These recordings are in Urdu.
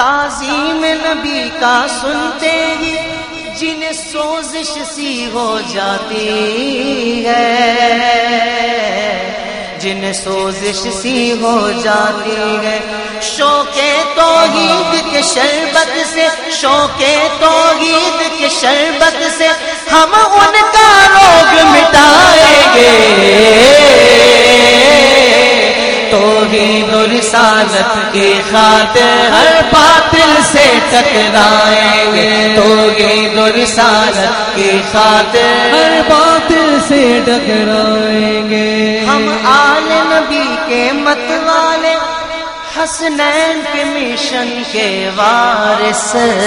تعظیم نبی کا سنتے ہی جنہیں سوزش سی ہو جاتی ہے، جنہیں سوزش سی ہو جاتی ہے، شوق توحید کے شربت سے، شوق توحید کے شربت سے ہم ان کا روگ مٹائیں گے، توحید و رسالت کی خاطر ہر باطل سے ٹکرائیں گے، توحید و رسالت کی خاطر ہر باطل سے ٹکرائیں گے۔ ہم آل نبی کے مت والے، حسنین کے مشن کے وارث،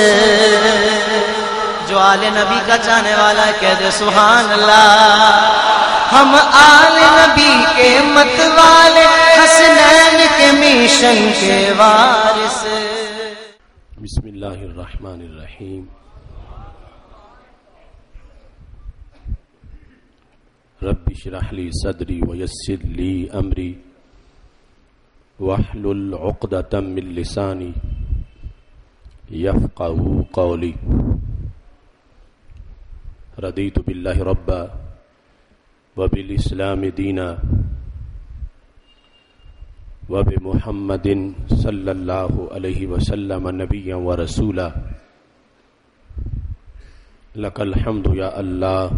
جو آل نبی کا چاہنے والا ہے کہہ دے سبحان اللہ۔ ہم آل نبی کے مت والے، حسنین کے مشن کے وارث۔ بسم اللہ الرحمن الرحیم۔ رب اشرح لی صدری ویسر لی امری واحلل عقدۃ من لسانی یفقہوا قولی۔ رضیت باللہ ربا وبالاسلام دینا وبمحمد صلی اللہ علیہ وسلم نبیا ورسولا۔ لک الحمد یا اللہ،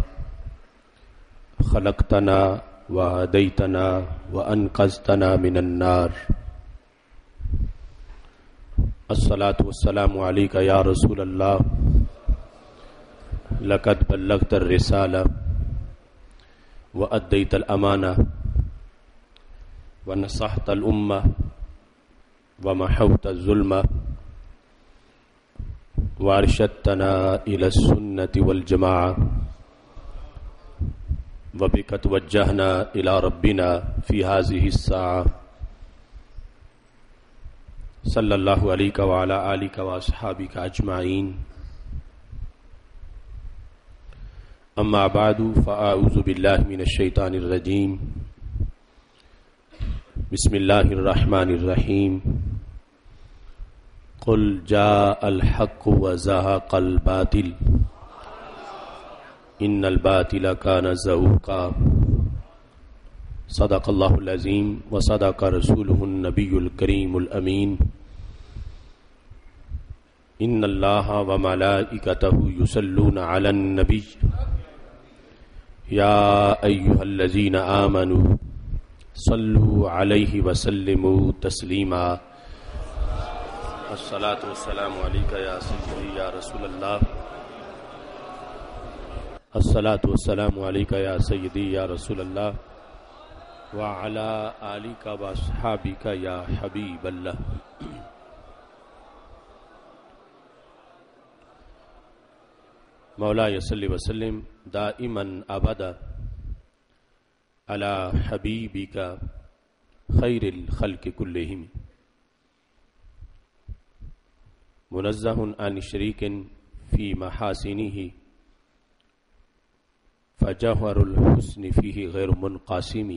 خلقتنا وہدیتنا وانقذتنا من النار۔ الصلاة والسلام علیک یا رسول اللہ، لقد بلغت الرسالہ وأديت الأمانة ونصحت الأمة ومحوت الظلم وارشدتنا إلى السنة والجماعة وبك توجهنا إلى ربنا في هذه الساعة، صلى الله عليك وعلى آلك وأصحابك أجمعين۔ اما بعد فاعوذ باللہ من الشیطان الرجیم، بسم اللہ الرحمن الرحیم۔ قل جاء الحق وزهق الباطل ان الباطل كان زهوقا۔ صدق اللہ العظیم وصدق رسولہ النبی الکریم الامین۔ ان اللہ وملائکتہ یصلون علی النبی یا ایہا الذین آمنوا صلوا علیہ وسلموا تسلیما۔ الصلاۃ والسلام علیک یا سیدی یا رسول اللہ، الصلاۃ والسلام علیک یا سیدی یا رسول اللہ وعلی آلک واصحابک یا حبیب اللہ۔ مولا صلی وسلم دائما ابدا علی حبیبک خیر الخلق کلہم، منزہ عن شریک فی محاسنہ فجوہر الحسن فیہ غیر منقاسم۔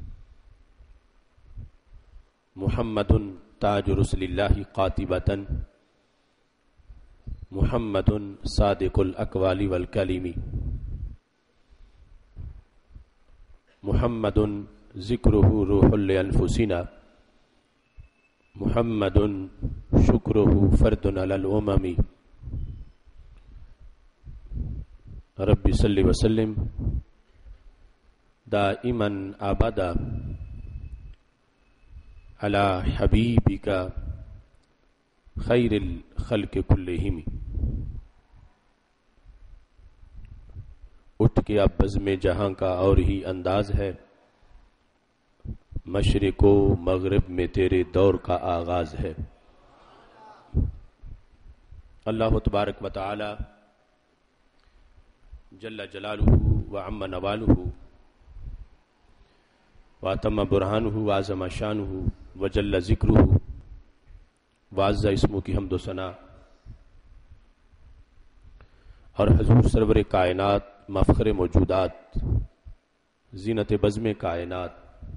محمد تاج رسل اللہ قاطبۃ، محمد صادق الاقوال والکلم، محمد ذکرہ روح لانفسنا، محمد شکرہ فرد علی الامم۔ رب صلی وسلم دائما ابدا علی حبیبک خیر الخلق کلہم۔ اٹھ کے اب بزم جہاں کا اور ہی انداز ہے، مشرق و مغرب میں تیرے دور کا آغاز ہے۔ اللہ تبارک و تعالی جل جلالہ وعم نوالہ واتم برہانہ وعظم شانہ وجل ذکرہ وعز اسمہ کی حمد و ثنا، اور حضور سرور کائنات مفخر موجودات زینت بزم کائنات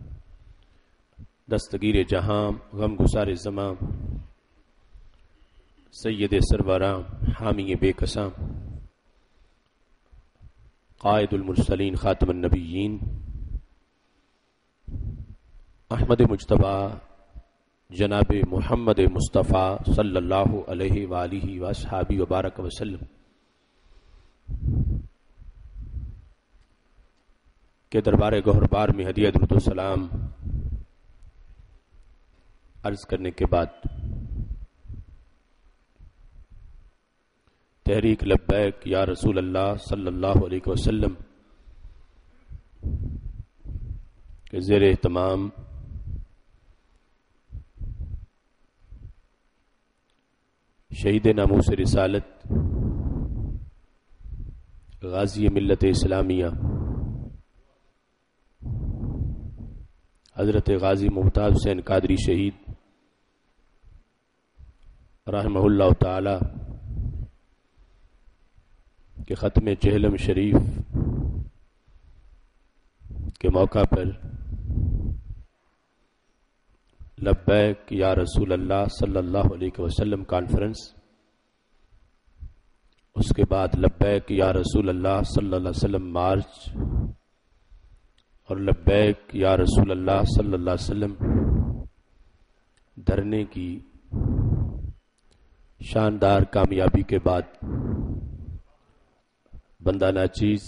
دستگیر جہاں غم گسار زماں سید سروراں حامی بے کساں قائد المرسلین خاتم النبیین احمد مجتبی جناب محمد مصطفیٰ صلی اللہ علیہ وآلہ وصحبہ وبارک وسلم کے دربار گوہربار میں ہدیہ درود و سلام عرض کرنے کے بعد تحریک لبیک یا رسول اللہ صلی اللہ علیہ وسلم کے زیر اہتمام شہید ناموس رسالت غازی ملت اسلامیہ حضرت غازی ممتاز حسین قادری شہید رحمہ اللہ تعالی کے ختم چہلم شریف کے موقع پر لبیک یا رسول اللہ صلی اللہ علیہ وسلم کانفرنس، اس کے بعد لبیک یا رسول اللہ صلی اللہ علیہ وسلم مارچ اور لبیک یا رسول اللہ صلی اللہ علیہ وسلم دھرنے کی شاندار کامیابی کے بعد بندہ ناچیز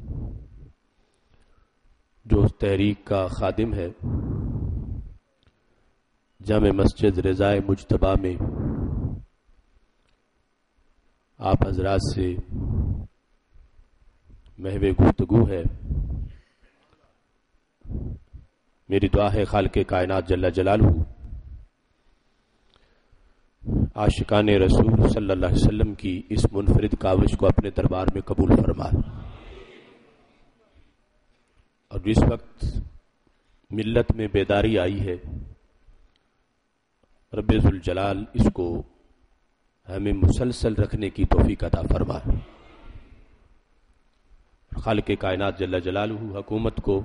جو اس تحریک کا خادم ہے جامع مسجد رضائے مجتبیٰ میں آپ حضرات سے محو گفتگو ہے، میری دعا ہے خالق کائنات جل جلالہ عاشقان رسول صلی اللہ علیہ وسلم کی اس منفرد کاوش کو اپنے دربار میں قبول فرمائے، اور جس وقت ملت میں بیداری آئی ہے رب ذوالجلال اس کو ہمیں مسلسل رکھنے کی توفیق عطا فرمائے، خالق کائنات جل جلالہ حکومت کو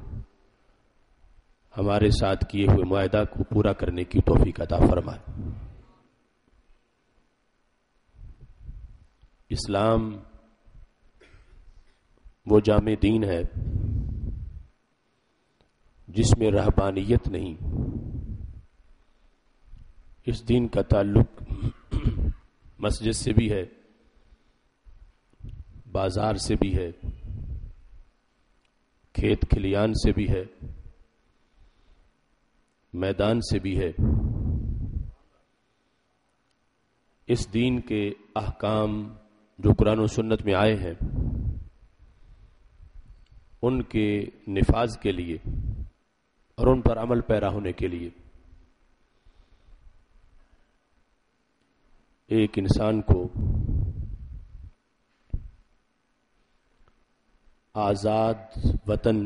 ہمارے ساتھ کیے ہوئے معاہدہ کو پورا کرنے کی توفیق عطا فرمائے۔ اسلام وہ جامع دین ہے جس میں رہبانیت نہیں، اس دین کا تعلق مسجد سے بھی ہے، بازار سے بھی ہے، کھیت کھلیان سے بھی ہے، میدان سے بھی ہے۔ اس دین کے احکام جو قرآن و سنت میں آئے ہیں ان کے نفاذ کے لیے اور ان پر عمل پیرا ہونے کے لیے ایک انسان کو آزاد وطن،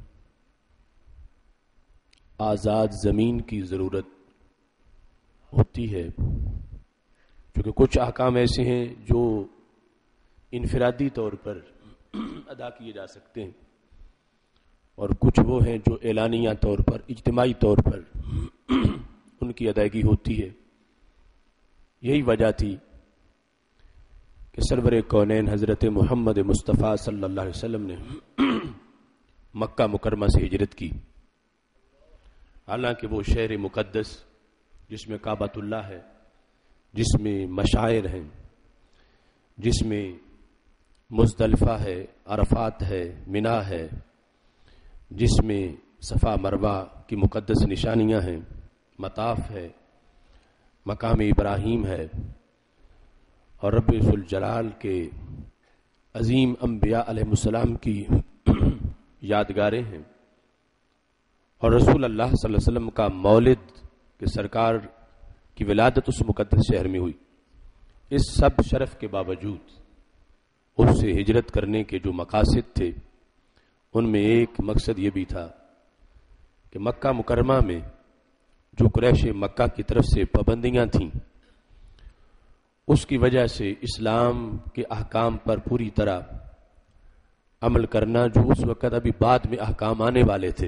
آزاد زمین کی ضرورت ہوتی ہے، کیونکہ کچھ احکام ایسے ہیں جو انفرادی طور پر ادا کیے جا سکتے ہیں اور کچھ وہ ہیں جو اعلانیہ طور پر، اجتماعی طور پر ان کی ادائیگی ہوتی ہے۔ یہی وجہ تھی کہ سرور کونین حضرت محمد مصطفیٰ صلی اللہ علیہ وسلم نے مکہ مکرمہ سے ہجرت کی، حالانکہ وہ شہر مقدس جس میں کعبۃ اللہ ہے، جس میں مشاعر ہیں، جس میں مزدلفہ ہے، عرفات ہے، منا ہے، جس میں صفا مروہ کی مقدس نشانیاں ہیں، مطاف ہے، مقام ابراہیم ہے، اور رب ذوالجلال کے عظیم انبیاء علیہ السلام کی یادگاریں ہیں، اور رسول اللہ صلی اللہ علیہ وسلم کا مولد کہ سرکار کی ولادت اس مقدس شہر میں ہوئی۔ اس سب شرف کے باوجود اس سے ہجرت کرنے کے جو مقاصد تھے ان میں ایک مقصد یہ بھی تھا کہ مکہ مکرمہ میں جو قریش مکہ کی طرف سے پابندیاں تھیں اس کی وجہ سے اسلام کے احکام پر پوری طرح عمل کرنا، جو اس وقت ابھی بعد میں احکام آنے والے تھے،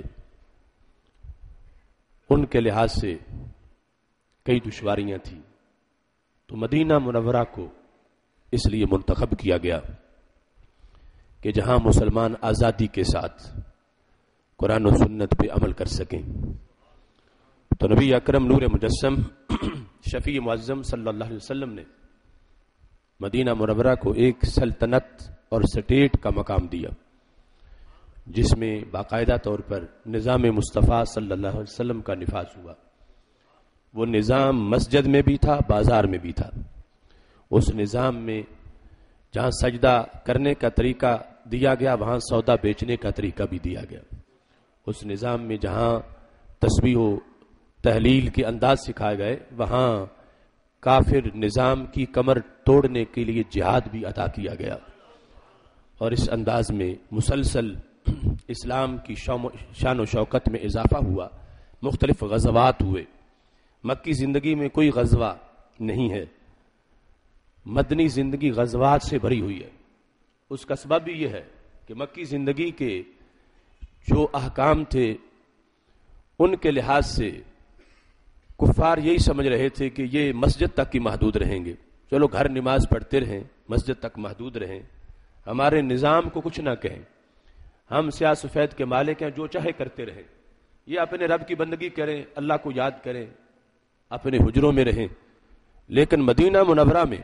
ان کے لحاظ سے کئی دشواریاں تھیں۔ تو مدینہ منورہ کو اس لیے منتخب کیا گیا کہ جہاں مسلمان آزادی کے ساتھ قرآن و سنت پہ عمل کر سکیں. تو نبی اکرم نور مجسم شفیع معظم صلی اللہ علیہ وسلم نے مدینہ منورہ کو ایک سلطنت اور سٹیٹ کا مقام دیا، جس میں باقاعدہ طور پر نظام مصطفیٰ صلی اللہ علیہ وسلم کا نفاذ ہوا. وہ نظام مسجد میں بھی تھا، بازار میں بھی تھا. اس نظام میں جہاں سجدہ کرنے کا طریقہ دیا گیا وہاں سودا بیچنے کا طریقہ بھی دیا گیا. اس نظام میں جہاں تسبیح و تحلیل کے انداز سکھائے گئے وہاں کافر نظام کی کمر توڑنے کے لیے جہاد بھی عطا کیا گیا. اور اس انداز میں مسلسل اسلام کی شان و شوکت میں اضافہ ہوا. مختلف غزوات ہوئے. مکی زندگی میں کوئی غزوہ نہیں ہے، مدنی زندگی غزوات سے بھری ہوئی ہے. اس کا سبب بھی یہ ہے کہ مکی زندگی کے جو احکام تھے ان کے لحاظ سے کفار یہی سمجھ رہے تھے کہ یہ مسجد تک کی محدود رہیں گے. چلو گھر نماز پڑھتے رہیں، مسجد تک محدود رہیں، ہمارے نظام کو کچھ نہ کہیں، ہم سیاہ سفید کے مالک ہیں، جو چاہے کرتے رہیں، یہ اپنے رب کی بندگی کریں، اللہ کو یاد کریں، اپنے حجروں میں رہیں. لیکن مدینہ منورہ میں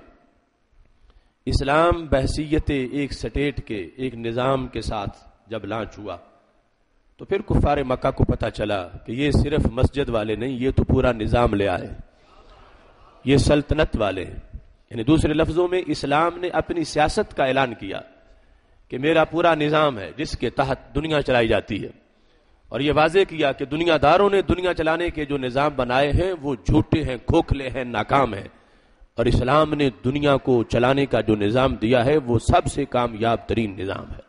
اسلام بحیثیت ایک سٹیٹ کے ایک نظام کے ساتھ جب لانچ ہوا تو پھر کفار مکہ کو پتہ چلا کہ یہ صرف مسجد والے نہیں، یہ تو پورا نظام لے آئے، یہ سلطنت والے ہیں. یعنی دوسرے لفظوں میں اسلام نے اپنی سیاست کا اعلان کیا کہ میرا پورا نظام ہے جس کے تحت دنیا چلائی جاتی ہے. اور یہ واضح کیا کہ دنیا داروں نے دنیا چلانے کے جو نظام بنائے ہیں وہ جھوٹے ہیں، کھوکھلے ہیں، ناکام ہیں، اور اسلام نے دنیا کو چلانے کا جو نظام دیا ہے وہ سب سے کامیاب ترین نظام ہے.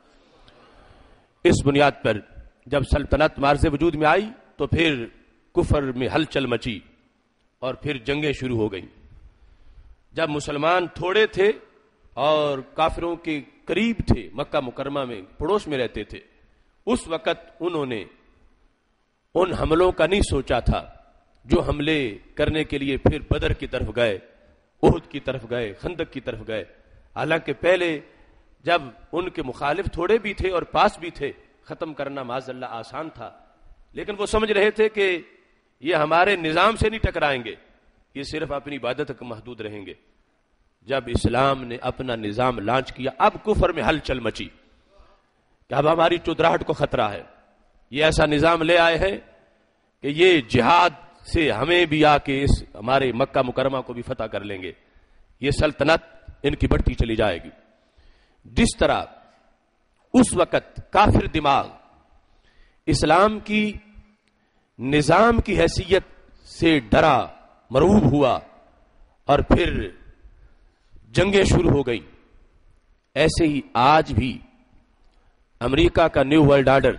اس بنیاد پر جب سلطنت مارز وجود میں آئی تو پھر کفر میں ہلچل مچی اور پھر جنگیں شروع ہو گئیں. جب مسلمان تھوڑے تھے اور کافروں کے قریب تھے، مکہ مکرمہ میں پڑوس میں رہتے تھے، اس وقت انہوں نے ان حملوں کا نہیں سوچا تھا جو حملے کرنے کے لیے پھر بدر کی طرف گئے، احد کی طرف گئے، خندق کی طرف گئے. حالانکہ پہلے جب ان کے مخالف تھوڑے بھی تھے اور پاس بھی تھے، ختم کرنا معاذ اللہ آسان تھا، لیکن وہ سمجھ رہے تھے کہ یہ ہمارے نظام سے نہیں ٹکرائیں گے، یہ صرف اپنی عبادت تک محدود رہیں گے. جب اسلام نے اپنا نظام لانچ کیا اب کفر میں ہلچل مچی کہ اب ہماری چودراہٹ کو خطرہ ہے. یہ ایسا نظام لے آئے ہیں کہ یہ جہاد سے ہمیں بھی آ کے اس ہمارے مکہ مکرمہ کو بھی فتح کر لیں گے، یہ سلطنت ان کی بڑھتی چلی جائے گی. جس طرح اس وقت کافر دماغ اسلام کی نظام کی حیثیت سے ڈرا، مرعوب ہوا اور پھر جنگیں شروع ہو گئیں، ایسے ہی آج بھی امریکہ کا نیو ورلڈ آرڈر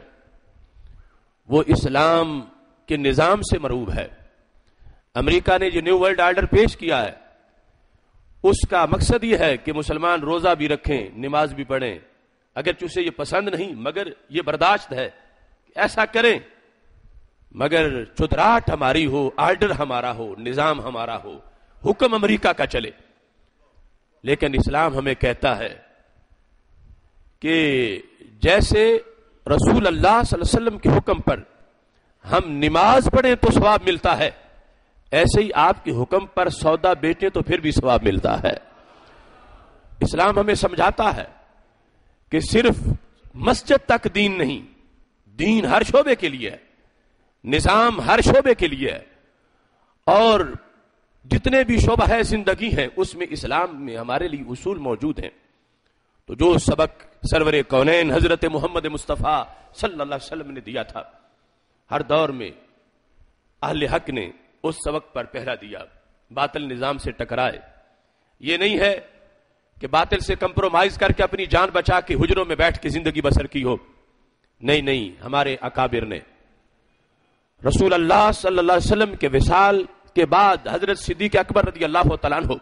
وہ اسلام کے نظام سے مرعوب ہے. امریکہ نے جو نیو ورلڈ آرڈر پیش کیا ہے اس کا مقصد یہ ہے کہ مسلمان روزہ بھی رکھیں، نماز بھی پڑھیں، اگرچہ اسے یہ پسند نہیں مگر یہ برداشت ہے کہ ایسا کریں، مگر چودراہٹ ہماری ہو، آرڈر ہمارا ہو، نظام ہمارا ہو، حکم امریکہ کا چلے. لیکن اسلام ہمیں کہتا ہے کہ جیسے رسول اللہ صلی اللہ علیہ وسلم کے حکم پر ہم نماز پڑھیں تو ثواب ملتا ہے، ایسے ہی آپ کے حکم پر سودا بیچیں تو پھر بھی ثواب ملتا ہے. اسلام ہمیں سمجھاتا ہے کہ صرف مسجد تک دین نہیں، دین ہر شعبے کے لیے ہے، نظام ہر شعبے کے لیے ہے، اور جتنے بھی شعبہ ہے زندگی ہیں اس میں اسلام میں ہمارے لیے اصول موجود ہیں. تو جو سبق سرور کونین حضرت محمد مصطفیٰ صلی اللہ علیہ وسلم نے دیا تھا، ہر دور میں اہل حق نے اس سبق پر پہرا دیا، باطل نظام سے ٹکرائے. یہ نہیں ہے کہ باطل سے کمپرومائز کر کے اپنی جان بچا کے حجروں میں بیٹھ کے زندگی بسر کی ہو. نہیں، ہمارے اکابر نے رسول اللہ صلی اللہ علیہ وسلم کے وصال کے بعد حضرت صدیق اکبر رضی اللہ تعالیٰ عنہ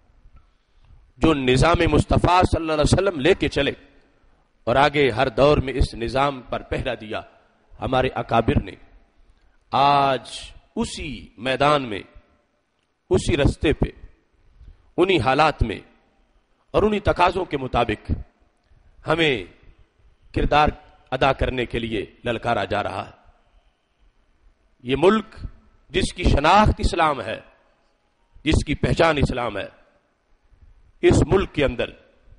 جو نظام مصطفیٰ صلی اللہ علیہ وسلم لے کے چلے اور آگے ہر دور میں اس نظام پر پہرا دیا، ہمارے اکابر نے آج اسی میدان میں، اسی رستے پہ، انہی حالات میں اور انہی تقاضوں کے مطابق ہمیں کردار ادا کرنے کے لیے للکارا جا رہا ہے. یہ ملک جس کی شناخت اسلام ہے، جس کی پہچان اسلام ہے، اس ملک کے اندر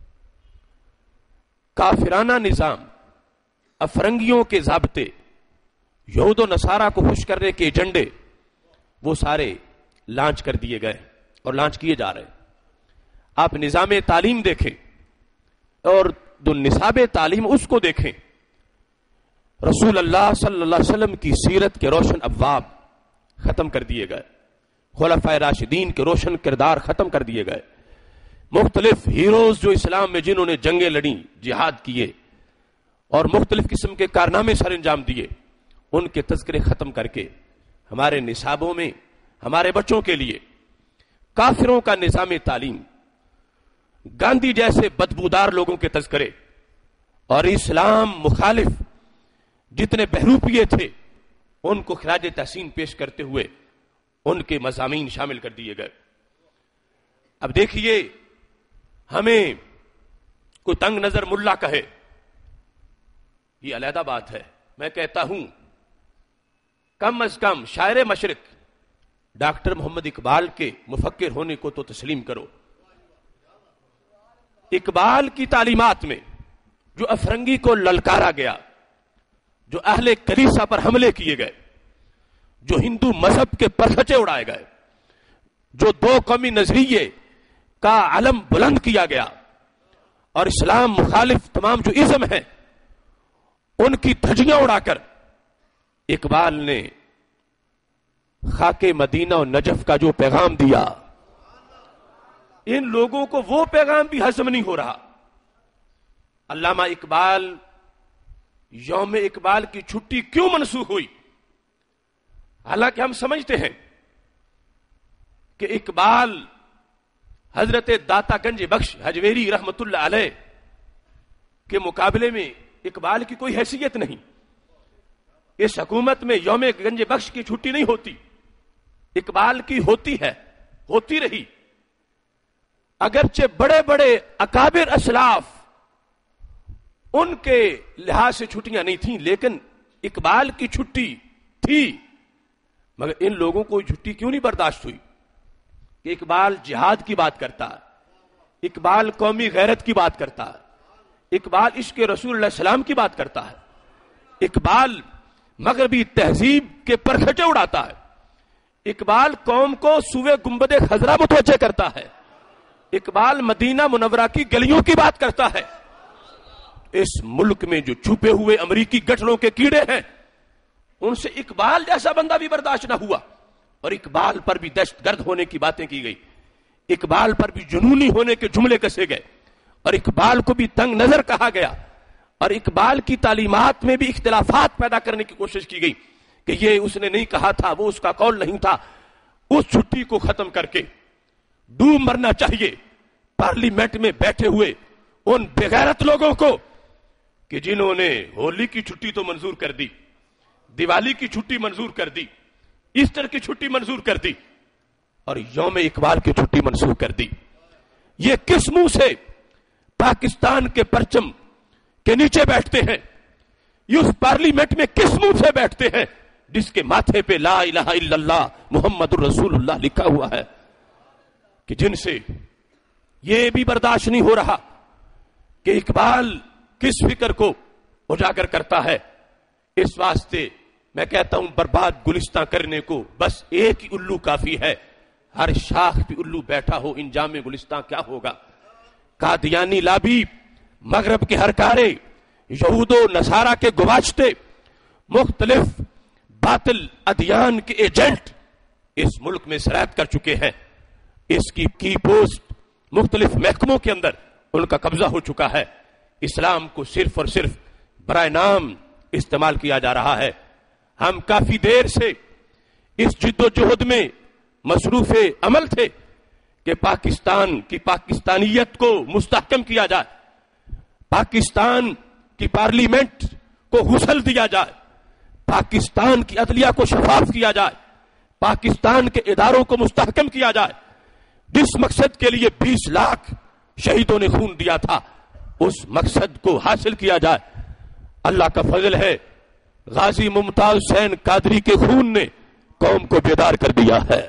کافرانہ نظام، افرنگیوں کے ضابطے، یہود و نصارہ کو خوش کرنے کے ایجنڈے، وہ سارے لانچ کر دیے گئے اور لانچ کیے جا رہے ہیں. آپ نظام تعلیم دیکھیں اور جو نصاب تعلیم اس کو دیکھیں. رسول اللہ صلی اللہ علیہ وسلم کی سیرت کے روشن ابواب ختم کر دیے گئے، خلفائے راشدین کے روشن کردار ختم کر دیے گئے. مختلف ہیروز جو اسلام میں جنہوں نے جنگیں لڑیں، جہاد کیے اور مختلف قسم کے کارنامے سر انجام دیے، ان کے تذکرے ختم کر کے ہمارے نصابوں میں ہمارے بچوں کے لیے کافروں کا نظام تعلیم، گاندھی جیسے بدبودار لوگوں کے تذکرے اور اسلام مخالف جتنے بہروپیے تھے ان کو خراج تحسین پیش کرتے ہوئے ان کے مضامین شامل کر دیے گئے. اب دیکھیے، ہمیں کوئی تنگ نظر ملا کہے یہ علیحدہ بات ہے. میں کہتا ہوں کم از کم شاعر مشرق ڈاکٹر محمد اقبال کے مفکر ہونے کو تو تسلیم کرو. اقبال کی تعلیمات میں جو افرنگی کو للکارا گیا، جو اہل کلیسا پر حملے کیے گئے، جو ہندو مذہب کے پرچھے اڑائے گئے، جو دو قومی نظریے کا علم بلند کیا گیا اور اسلام مخالف تمام جو ازم ہیں ان کی دھجیاں اڑا کر اقبال نے خاک مدینہ اور نجف کا جو پیغام دیا، ان لوگوں کو وہ پیغام بھی ہضم نہیں ہو رہا. علامہ اقبال، یوم اقبال کی چھٹی کیوں منسوخ ہوئی؟ حالانکہ ہم سمجھتے ہیں کہ اقبال حضرت داتا گنج بخش حجویری رحمت اللہ علیہ کے مقابلے میں اقبال کی کوئی حیثیت نہیں. اس حکومت میں یوم گنج بخش کی چھٹی نہیں ہوتی، اقبال کی ہوتی ہے، ہوتی رہی. اگرچہ بڑے بڑے اکابر اسلاف ان کے لحاظ سے چھٹیاں نہیں تھیں، لیکن اقبال کی چھٹی تھی. مگر ان لوگوں کو چھٹی کیوں نہیں برداشت ہوئی کہ اقبال جہاد کی بات کرتا ہے، اقبال قومی غیرت کی بات کرتا ہے، اقبال عشق رسول اللہ علیہ السلام کی بات کرتا ہے، اقبال مغربی تہذیب کے پرکھٹے اڑاتا ہے، اقبال قوم کو سوئے گنبد خضرا متوجہ کرتا ہے، اقبال مدینہ منورہ کی گلیوں کی بات کرتا ہے. اس ملک میں جو چھپے ہوئے امریکی گٹھڑوں کے کیڑے ہیں ان سے اقبال جیسا بندہ بھی برداشت نہ ہوا اور اقبال پر بھی دہشت گرد ہونے کی باتیں کی گئی، اقبال پر بھی جنونی ہونے کے جملے کسے گئے اور اقبال کو بھی تنگ نظر کہا گیا اور اقبال کی تعلیمات میں بھی اختلافات پیدا کرنے کی کوشش کی گئی کہ یہ اس نے نہیں کہا تھا، وہ اس کا قول نہیں تھا. اس چھٹی کو ختم کر کے ڈوب مرنا چاہیے پارلیمنٹ میں بیٹھے ہوئے ان بغیرت لوگوں کو کہ جنہوں نے ہولی کی چھٹی تو منظور کر دی، دیوالی کی چھٹی منظور کر دی، ایسٹر کی چھٹی منظور کر دی اور یوم اقبال کی چھٹی منسوخ کر دی. یہ کس منہ سے پاکستان کے پرچم کے نیچے بیٹھتے ہیں؟ یہ اس پارلیمنٹ میں کس منہ سے بیٹھتے ہیں جس کے ماتھے پہ لا الہ الا اللہ محمد الرسول اللہ لکھا ہوا ہے؟ کہ جن سے یہ بھی برداشت نہیں ہو رہا کہ اقبال کس فکر کو اجاگر کرتا ہے. اس واسطے میں کہتا ہوں برباد گلستان کرنے کو بس ایک ہی الو کافی ہے. ہر شاخ پہ الو بیٹھا ہو انجام گلستان کیا ہوگا؟ قادیانی لابی، مغرب کے ہرکارے، یہود و نصارہ کے گواچتے، مختلف باطل ادیان کے ایجنٹ اس ملک میں سرایت کر چکے ہیں. اس کی پوسٹ مختلف محکموں کے اندر ان کا قبضہ ہو چکا ہے. اسلام کو صرف اور صرف برائے نام استعمال کیا جا رہا ہے. ہم کافی دیر سے اس جد و جہد میں مصروف عمل تھے کہ پاکستان کی پاکستانیت کو مستحکم کیا جائے، پاکستان کی پارلیمنٹ کو غسل دیا جائے، پاکستان کی عدلیہ کو شفاف کیا جائے، پاکستان کے اداروں کو مستحکم کیا جائے. جس مقصد کے لیے 20 لاکھ شہیدوں نے خون دیا تھا اس مقصد کو حاصل کیا جائے. اللہ کا فضل ہے غازی ممتاز حسین قادری کے خون نے قوم کو بیدار کر دیا ہے.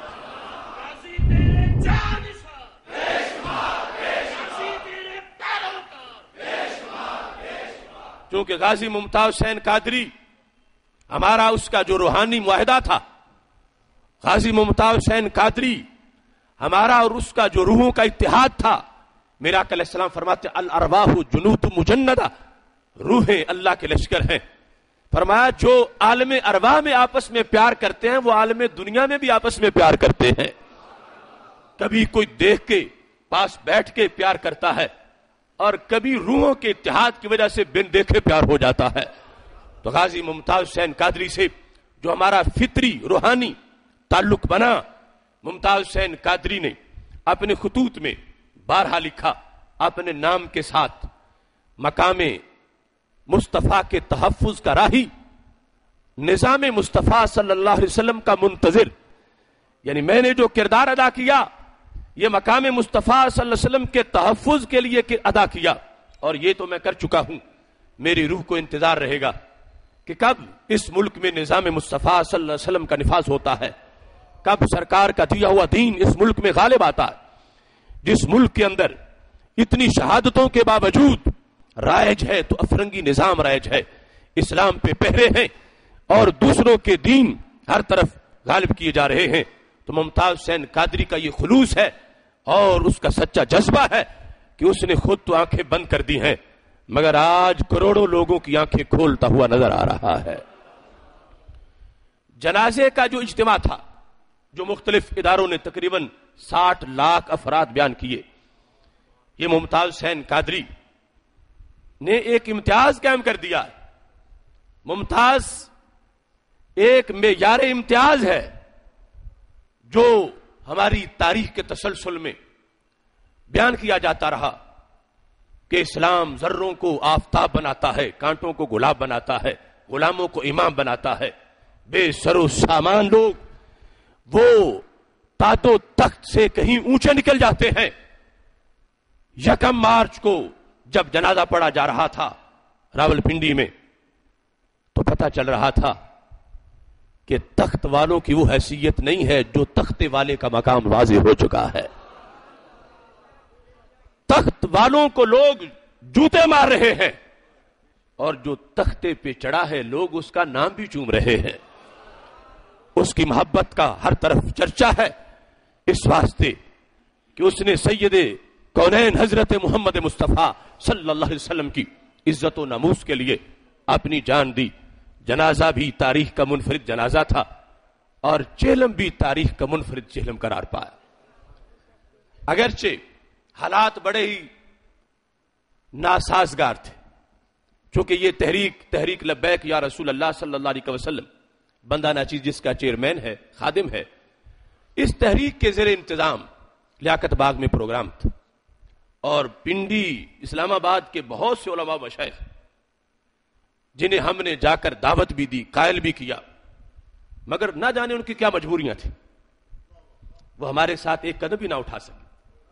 کیونکہ غازی ممتاز حسین قادری ہمارا اس کا جو روحانی معاہدہ تھا، غازی ممتاز حسین قادری ہمارا اور اس کا جو روحوں کا اتحاد تھا. میرا آقا علیہ السلام فرماتے الارواح جنود مجندہ، روحیں اللہ کے لشکر ہیں. فرمایا جو عالم ارواح میں آپس میں پیار کرتے ہیں وہ عالم دنیا میں بھی آپس میں پیار کرتے ہیں. کبھی کوئی دیکھ کے پاس بیٹھ کے پیار کرتا ہے اور کبھی روحوں کے اتحاد کی وجہ سے بن دیکھے پیار ہو جاتا ہے. تو غازی ممتاز حسین قادری سے جو ہمارا فطری روحانی تعلق بنا، ممتاز حسین قادری نے اپنے خطوط میں بارہا لکھا اپنے نام کے ساتھ مقام مصطفیٰ کے تحفظ کا راہی، نظام مصطفیٰ صلی اللہ علیہ وسلم کا منتظر. یعنی میں نے جو کردار ادا کیا یہ مقام مصطفیٰ صلی اللہ علیہ وسلم کے تحفظ کے لیے ادا کیا، اور یہ تو میں کر چکا ہوں. میری روح کو انتظار رہے گا کہ کب اس ملک میں نظام مصطفیٰ صلی اللہ علیہ وسلم کا نفاذ ہوتا ہے، کب سرکار کا دیا ہوا دین اس ملک میں غالب آتا ہے. جس ملک کے اندر اتنی شہادتوں کے باوجود رائج ہے تو افرنگی نظام رائج ہے، اسلام پہ پہرے ہیں اور دوسروں کے دین ہر طرف غالب کیے جا رہے ہیں. تو ممتاز حسین قادری کا یہ خلوص ہے اور اس کا سچا جذبہ ہے کہ اس نے خود تو آنکھیں بند کر دی ہیں مگر آج کروڑوں لوگوں کی آنکھیں کھولتا ہوا نظر آ رہا ہے. جنازے کا جو اجتماع تھا، جو مختلف اداروں نے تقریباً 60 لاکھ افراد بیان کیے، یہ ممتاز حسین قادری نے ایک امتیاز قائم کر دیا ہے. ممتاز ایک معیار امتیاز ہے جو ہماری تاریخ کے تسلسل میں بیان کیا جاتا رہا کہ اسلام ذروں کو آفتاب بناتا ہے، کانٹوں کو گلاب بناتا ہے، غلاموں کو امام بناتا ہے. بے سر و سامان لوگ وہ تات و تخت سے کہیں اونچے نکل جاتے ہیں. 1 مارچ کو جب جنازہ پڑھا جا رہا تھا راولپنڈی میں تو پتہ چل رہا تھا کہ تخت والوں کی وہ حیثیت نہیں ہے جو تختے والے کا مقام واضح ہو چکا ہے. تخت والوں کو لوگ جوتے مار رہے ہیں اور جو تختے پہ چڑھا ہے لوگ اس کا نام بھی چوم رہے ہیں. اس کی محبت کا ہر طرف چرچا ہے اس واسطے کہ اس نے سید کونین حضرت محمد مصطفیٰ صلی اللہ علیہ وسلم کی عزت و ناموس کے لیے اپنی جان دی. جنازہ بھی تاریخ کا منفرد جنازہ تھا اور چہلم بھی تاریخ کا منفرد چہلم قرار پایا. اگرچہ حالات بڑے ہی ناسازگار تھے، چونکہ یہ تحریک لبیک یا رسول اللہ صلی اللہ علیہ وسلم بندہ ناچیز جس کا چیئرمین ہے، خادم ہے، اس تحریک کے زیر انتظام لیاقت باغ میں پروگرام تھا اور پنڈی اسلام آباد کے بہت سے علماء مشائخ جنہیں ہم نے جا کر دعوت بھی دی، قائل بھی کیا، مگر نہ جانے ان کی کیا مجبوریاں تھیں، وہ ہمارے ساتھ ایک قدم بھی نہ اٹھا سکے.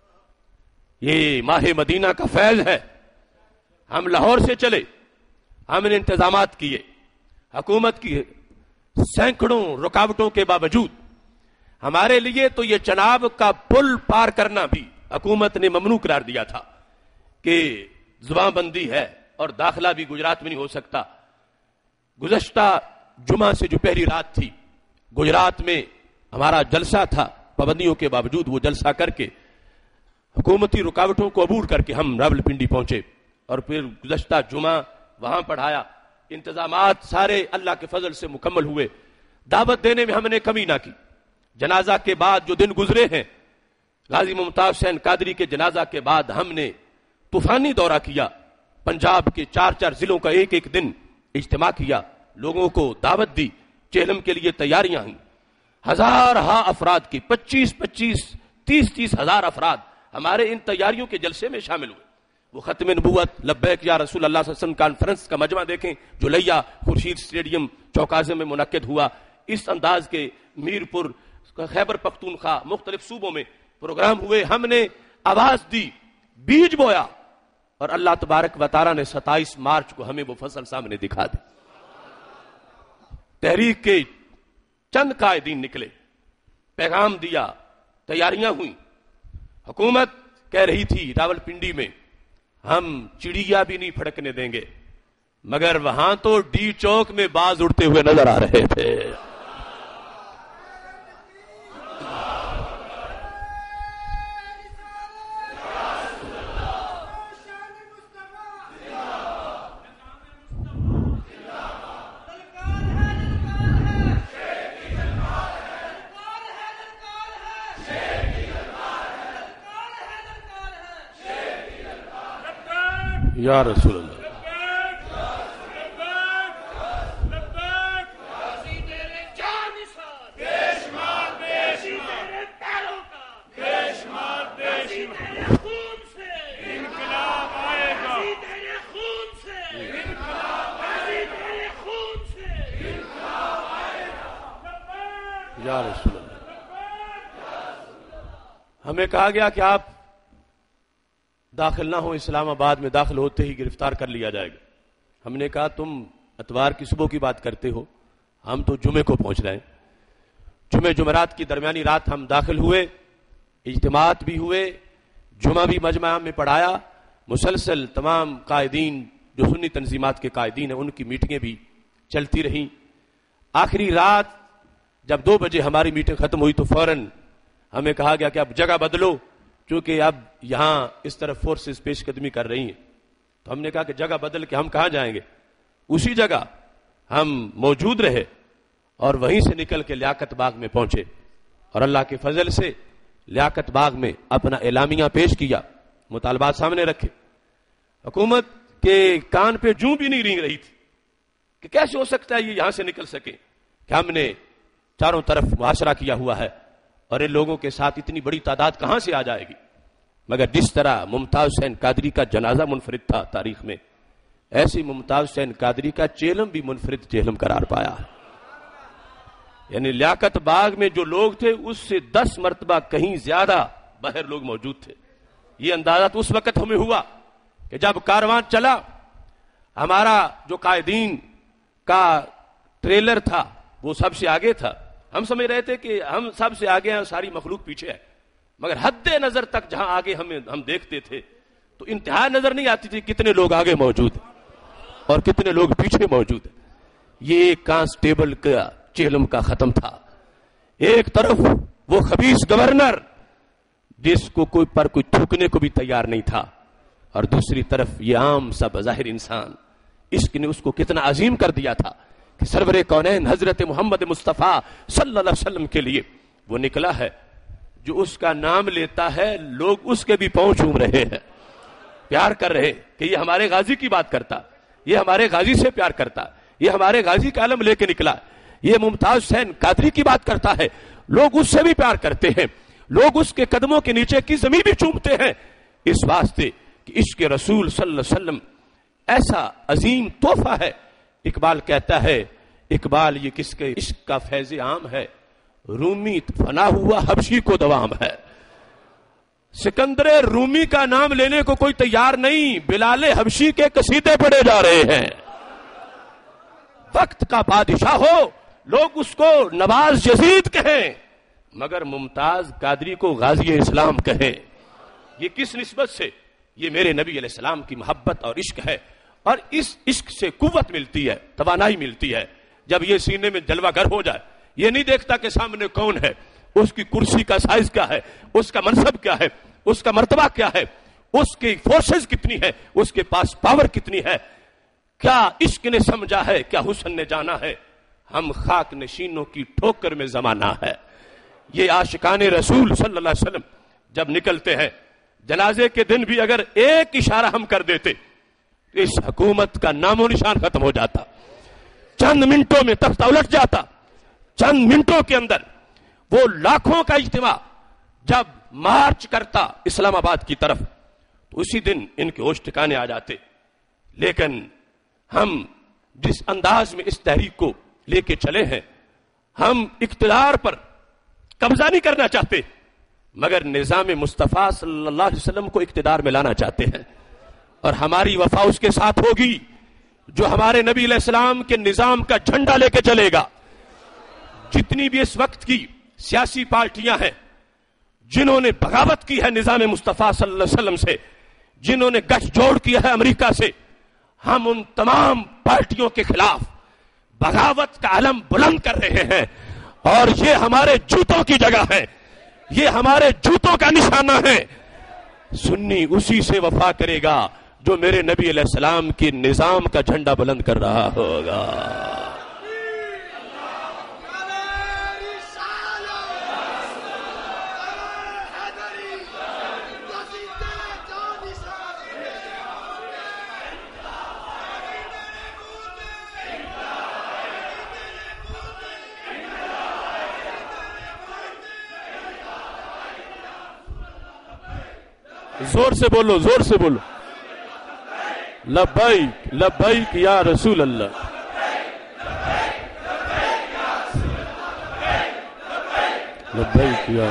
یہ ماہ مدینہ کا فیض ہے. ہم لاہور سے چلے، ہم نے انتظامات کیے، حکومت کی سینکڑوں رکاوٹوں کے باوجود ہمارے لیے تو یہ چناب کا پل پار کرنا بھی حکومت نے ممنوع قرار دیا تھا کہ زبان بندی ہے اور داخلہ بھی گجرات میں نہیں ہو سکتا. گزشتہ جمعہ سے جو پہلی رات تھی گجرات میں ہمارا جلسہ تھا، پابندیوں کے باوجود وہ جلسہ کر کے حکومتی رکاوٹوں کو عبور کر کے ہم راولپنڈی پہنچے اور پھر گزشتہ جمعہ وہاں پڑھایا. انتظامات سارے اللہ کے فضل سے مکمل ہوئے. دعوت دینے میں ہم نے کمی نہ کی. جنازہ کے بعد جو دن گزرے ہیں، غازی ممتاز حسین قادری کے جنازہ کے بعد ہم نے طوفانی دورہ کیا، پنجاب کے 4 ضلعوں کا ایک دن اجتماع کیا، لوگوں کو دعوت دی، چہلم کے لیے تیاریاں ہوئیں. ہزارہا افراد کی 25 30 ہزار افراد ہمارے ان تیاریوں کے جلسے میں شامل ہوئے. وہ ختم نبوت لبیک یا رسول اللہ صلی اللہ علیہ وسلم کانفرنس کا مجمع دیکھیں جو لیا خورشید اسٹیڈیم چوکازم میں منعقد ہوا. اس انداز کے میرپور، خیبر پختونخوا، مختلف صوبوں میں پروگرام ہوئے، ہم نے آواز دی، بیج بویا، اور اللہ تبارک و تعالیٰ نے 27 مارچ کو ہمیں وہ فصل سامنے دکھا دی۔ تحریک کے چند قائدین نکلے، پیغام دیا، تیاریاں ہوئیں۔ حکومت کہہ رہی تھی راولپنڈی میں ہم چڑیا بھی نہیں پھڑکنے دیں گے، مگر وہاں تو ڈی چوک میں باز اڑتے ہوئے نظر آ رہے تھے۔ یا رسول اللہ، یا رسول اللہ، ہمیں کہا گیا کہ آپ داخل نہ ہو، اسلام آباد میں داخل ہوتے ہی گرفتار کر لیا جائے گا۔ ہم نے کہا تم اتوار کی صبح کی بات کرتے ہو، ہم تو جمعے کو پہنچ رہے ہیں۔ جمعرات کی درمیانی رات ہم داخل ہوئے، اجتماعات بھی ہوئے، جمعہ بھی مجمع میں پڑھایا، مسلسل تمام قائدین جو سنی تنظیمات کے قائدین ہیں ان کی میٹنگیں بھی چلتی رہیں۔ آخری رات جب 2 بجے ہماری میٹنگ ختم ہوئی تو فوراً ہمیں کہا گیا کہ اب جگہ بدلو، چونکہ اب یہاں اس طرف فورسز پیش قدمی کر رہی ہیں۔ تو ہم نے کہا کہ جگہ بدل کے ہم کہاں جائیں گے؟ اسی جگہ ہم موجود رہے اور وہیں سے نکل کے لیاقت باغ میں پہنچے، اور اللہ کے فضل سے لیاقت باغ میں اپنا اعلامیہ پیش کیا، مطالبات سامنے رکھے۔ حکومت کے کان پہ جوں بھی نہیں رینگ رہی تھی کہ کیسے ہو سکتا ہے یہ یہاں سے نکل سکے، کہ ہم نے چاروں طرف محاصرہ کیا ہوا ہے اور ان لوگوں کے ساتھ اتنی بڑی تعداد کہاں سے آ جائے گی۔ مگر جس طرح ممتاز حسین قادری کا جنازہ منفرد تھا تاریخ میں، ایسی ممتاز حسین قادری کا چیلم بھی منفرد چیلم قرار پایا۔ یعنی لیاقت باغ میں جو لوگ تھے اس سے 10 مرتبہ کہیں زیادہ باہر لوگ موجود تھے۔ یہ اندازہ تو اس وقت ہمیں ہوا کہ جب کاروان چلا، ہمارا جو قائدین کا ٹریلر تھا وہ سب سے آگے تھا۔ ہم سمجھ رہے تھے کہ ہم سب سے آگے ہیں اور ساری مخلوق پیچھے ہے، مگر حد نظر تک جہاں آگے ہم دیکھتے تھے تو انتہا نظر نہیں آتی تھی کتنے لوگ آگے موجود ہیں اور کتنے لوگ پیچھے موجود ہیں۔ یہ کانسٹیبل کا چیلم کا ختم تھا۔ ایک طرف وہ خبیث گورنر جس کو کوئی تھوکنے کو بھی تیار نہیں تھا، اور دوسری طرف یہ عام سا بظاہر انسان، عشق نے اس کو کتنا عظیم کر دیا تھا کہ سرور کونین حضرت محمد مصطفیٰ صلی اللہ علیہ وسلم کے لیے وہ نکلا ہے جو اس کا نام لیتا ہے لوگ اس کے بھی پاؤں چوم رہے ہیں، پیار کر رہے کہ یہ ہمارے غازی کی بات کرتا، یہ ہمارے غازی سے پیار کرتا، یہ ہمارے غازی کا علم لے کے نکلا، یہ ممتاز حسین قادری کی بات کرتا ہے، لوگ اس سے بھی پیار کرتے ہیں، لوگ اس کے قدموں کے نیچے کی زمین بھی چومتے ہیں، اس واسطے کہ عشق رسول صلی اللہ علیہ وسلم ایسا عظیم تحفہ ہے۔ اقبال کہتا ہے، اقبال یہ کس کے عشق کا فیض عام ہے، رومی فنا ہوا حبشی کو دوام ہے۔ سکندر رومی کا نام لینے کو کوئی تیار نہیں، بلال حبشی کے قصیدے پڑھے جا رہے ہیں۔ وقت کا بادشاہ ہو، لوگ اس کو نواز یزید کہیں، مگر ممتاز قادری کو غازی اسلام کہیں۔ یہ کس نسبت سے؟ یہ میرے نبی علیہ السلام کی محبت اور عشق ہے، اور اس عشق سے قوت ملتی ہے، توانائی ملتی ہے۔ جب یہ سینے میں جلوہ گر ہو جائے، یہ نہیں دیکھتا کہ سامنے کون ہے، اس کی کرسی کا سائز کیا ہے، اس کا منصب کیا ہے، اس کا مرتبہ کیا ہے، اس کی فورسز کتنی ہے، اس کے پاس پاور کتنی ہے، کیا عشق نے سمجھا ہے، کیا حسن نے جانا ہے۔ ہم خاک نشینوں کی ٹھوکر میں زمانہ ہے۔ یہ عاشقان رسول صلی اللہ علیہ وسلم جب نکلتے ہیں، جنازے کے دن بھی اگر ایک اشارہ ہم کر دیتے تو اس حکومت کا نام و نشان ختم ہو جاتا، چند منٹوں میں تختہ الٹ جاتا۔ چند منٹوں کے اندر وہ لاکھوں کا اجتماع جب مارچ کرتا اسلام آباد کی طرف تو اسی دن ان کے ہوش ٹھکانے آ جاتے۔ لیکن ہم جس انداز میں اس تحریک کو لے کے چلے ہیں، ہم اقتدار پر قبضہ نہیں کرنا چاہتے، مگر نظام مصطفیٰ صلی اللہ علیہ وسلم کو اقتدار میں لانا چاہتے ہیں، اور ہماری وفا اس کے ساتھ ہوگی جو ہمارے نبی علیہ السلام کے نظام کا جھنڈا لے کے چلے گا۔ جتنی بھی اس وقت کی سیاسی پارٹیاں ہیں جنہوں نے بغاوت کی ہے نظام مصطفیٰ صلی اللہ علیہ وسلم سے، جنہوں نے گٹھ جوڑ کیا ہے امریکہ سے، ہم ان تمام پارٹیوں کے خلاف بغاوت کا علم بلند کر رہے ہیں، اور یہ ہمارے جوتوں کی جگہ ہے، یہ ہمارے جوتوں کا نشانہ ہے۔ سنی اسی سے وفا کرے گا جو میرے نبی علیہ السلام کی نظام کا جھنڈا بلند کر رہا ہوگا۔ زور سے بولو، زور سے بولو، لبیک لبیک یا رسول اللہ، لبیک یا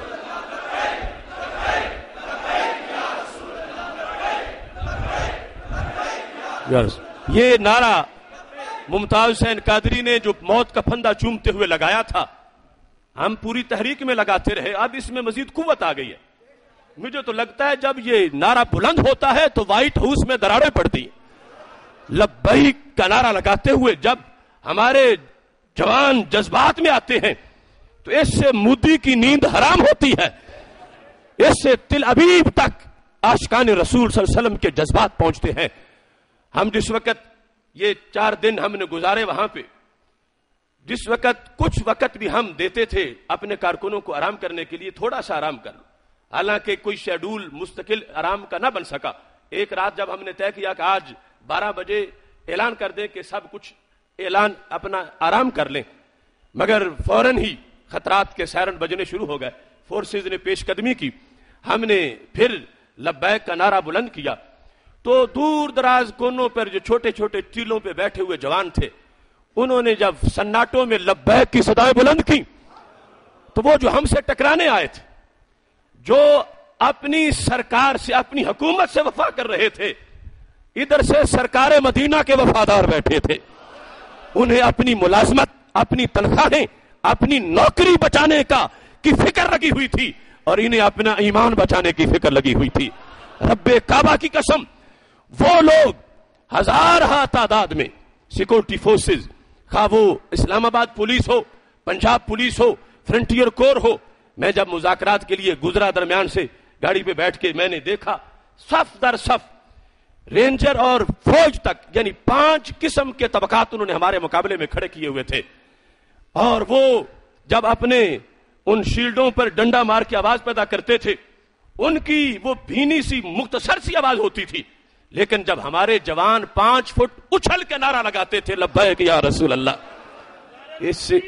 یہ نعرہ ممتاز حسین قادری نے جو موت کا پھندا چومتے ہوئے لگایا تھا، ہم پوری تحریک میں لگاتے رہے، اب اس میں مزید قوت آ گئی ہے۔ مجھے تو لگتا ہے جب یہ نعرہ بلند ہوتا ہے تو وائٹ ہاؤس میں دراڑیں پڑتی ہیں۔ لبیک کا نعرہ لگاتے ہوئے جب ہمارے جوان جذبات میں آتے ہیں تو اس سے مودی کی نیند حرام ہوتی ہے، اس سے تل ابیب تک عاشقان رسول صلی اللہ علیہ وسلم کے جذبات پہنچتے ہیں۔ ہم جس وقت یہ 4 دن ہم نے گزارے وہاں پہ، جس وقت کچھ وقت بھی ہم دیتے تھے اپنے کارکنوں کو آرام کرنے کے لیے، تھوڑا سا آرام کر لو، حالانکہ کوئی شیڈول مستقل آرام کا نہ بن سکا۔ ایک رات جب ہم نے طے کیا کہ آج 12 بجے اعلان کر دیں کہ سب کچھ اعلان اپنا آرام کر لیں، مگر فوراً ہی خطرات کے سائرن بجنے شروع ہو گئے، فورسز نے پیش قدمی کی، ہم نے پھر لبیک کا نعرہ بلند کیا، تو دور دراز کونوں پر جو چھوٹے چھوٹے ٹیلوں پہ بیٹھے ہوئے جوان تھے، انہوں نے جب سناٹوں میں لبیک کی صدائیں بلند کی تو وہ جو ہم سے ٹکرانے آئے تھے، جو اپنی سرکار سے اپنی حکومت سے وفا کر رہے تھے، ادھر سے سرکار مدینہ کے وفادار بیٹھے تھے، انہیں اپنی ملازمت، اپنی تنخواہیں، اپنی نوکری بچانے کی فکر لگی ہوئی تھی، اور انہیں اپنا ایمان بچانے کی فکر لگی ہوئی تھی۔ رب کعبہ کی قسم، وہ لوگ ہزارہ تعداد میں سیکورٹی فورسز، خواہ وہ اسلام آباد پولیس ہو، پنجاب پولیس ہو، فرنٹیئر کور ہو، میں جب مذاکرات کے لیے گزرا درمیان سے گاڑی پہ بیٹھ کے میں نے دیکھا صف در صف رینجر اور فوج تک، یعنی 5 قسم کے طبقات انہوں نے ہمارے مقابلے میں کھڑے کیے ہوئے تھے، اور وہ جب اپنے ان شیلڈوں پر ڈنڈا مار کے آواز پیدا کرتے تھے، ان کی وہ بھینی سی مختصر سی آواز ہوتی تھی، لیکن جب ہمارے جوان 5 فٹ اچھل کے نعرہ لگاتے تھے لبیک یا رسول اللہ، اس سے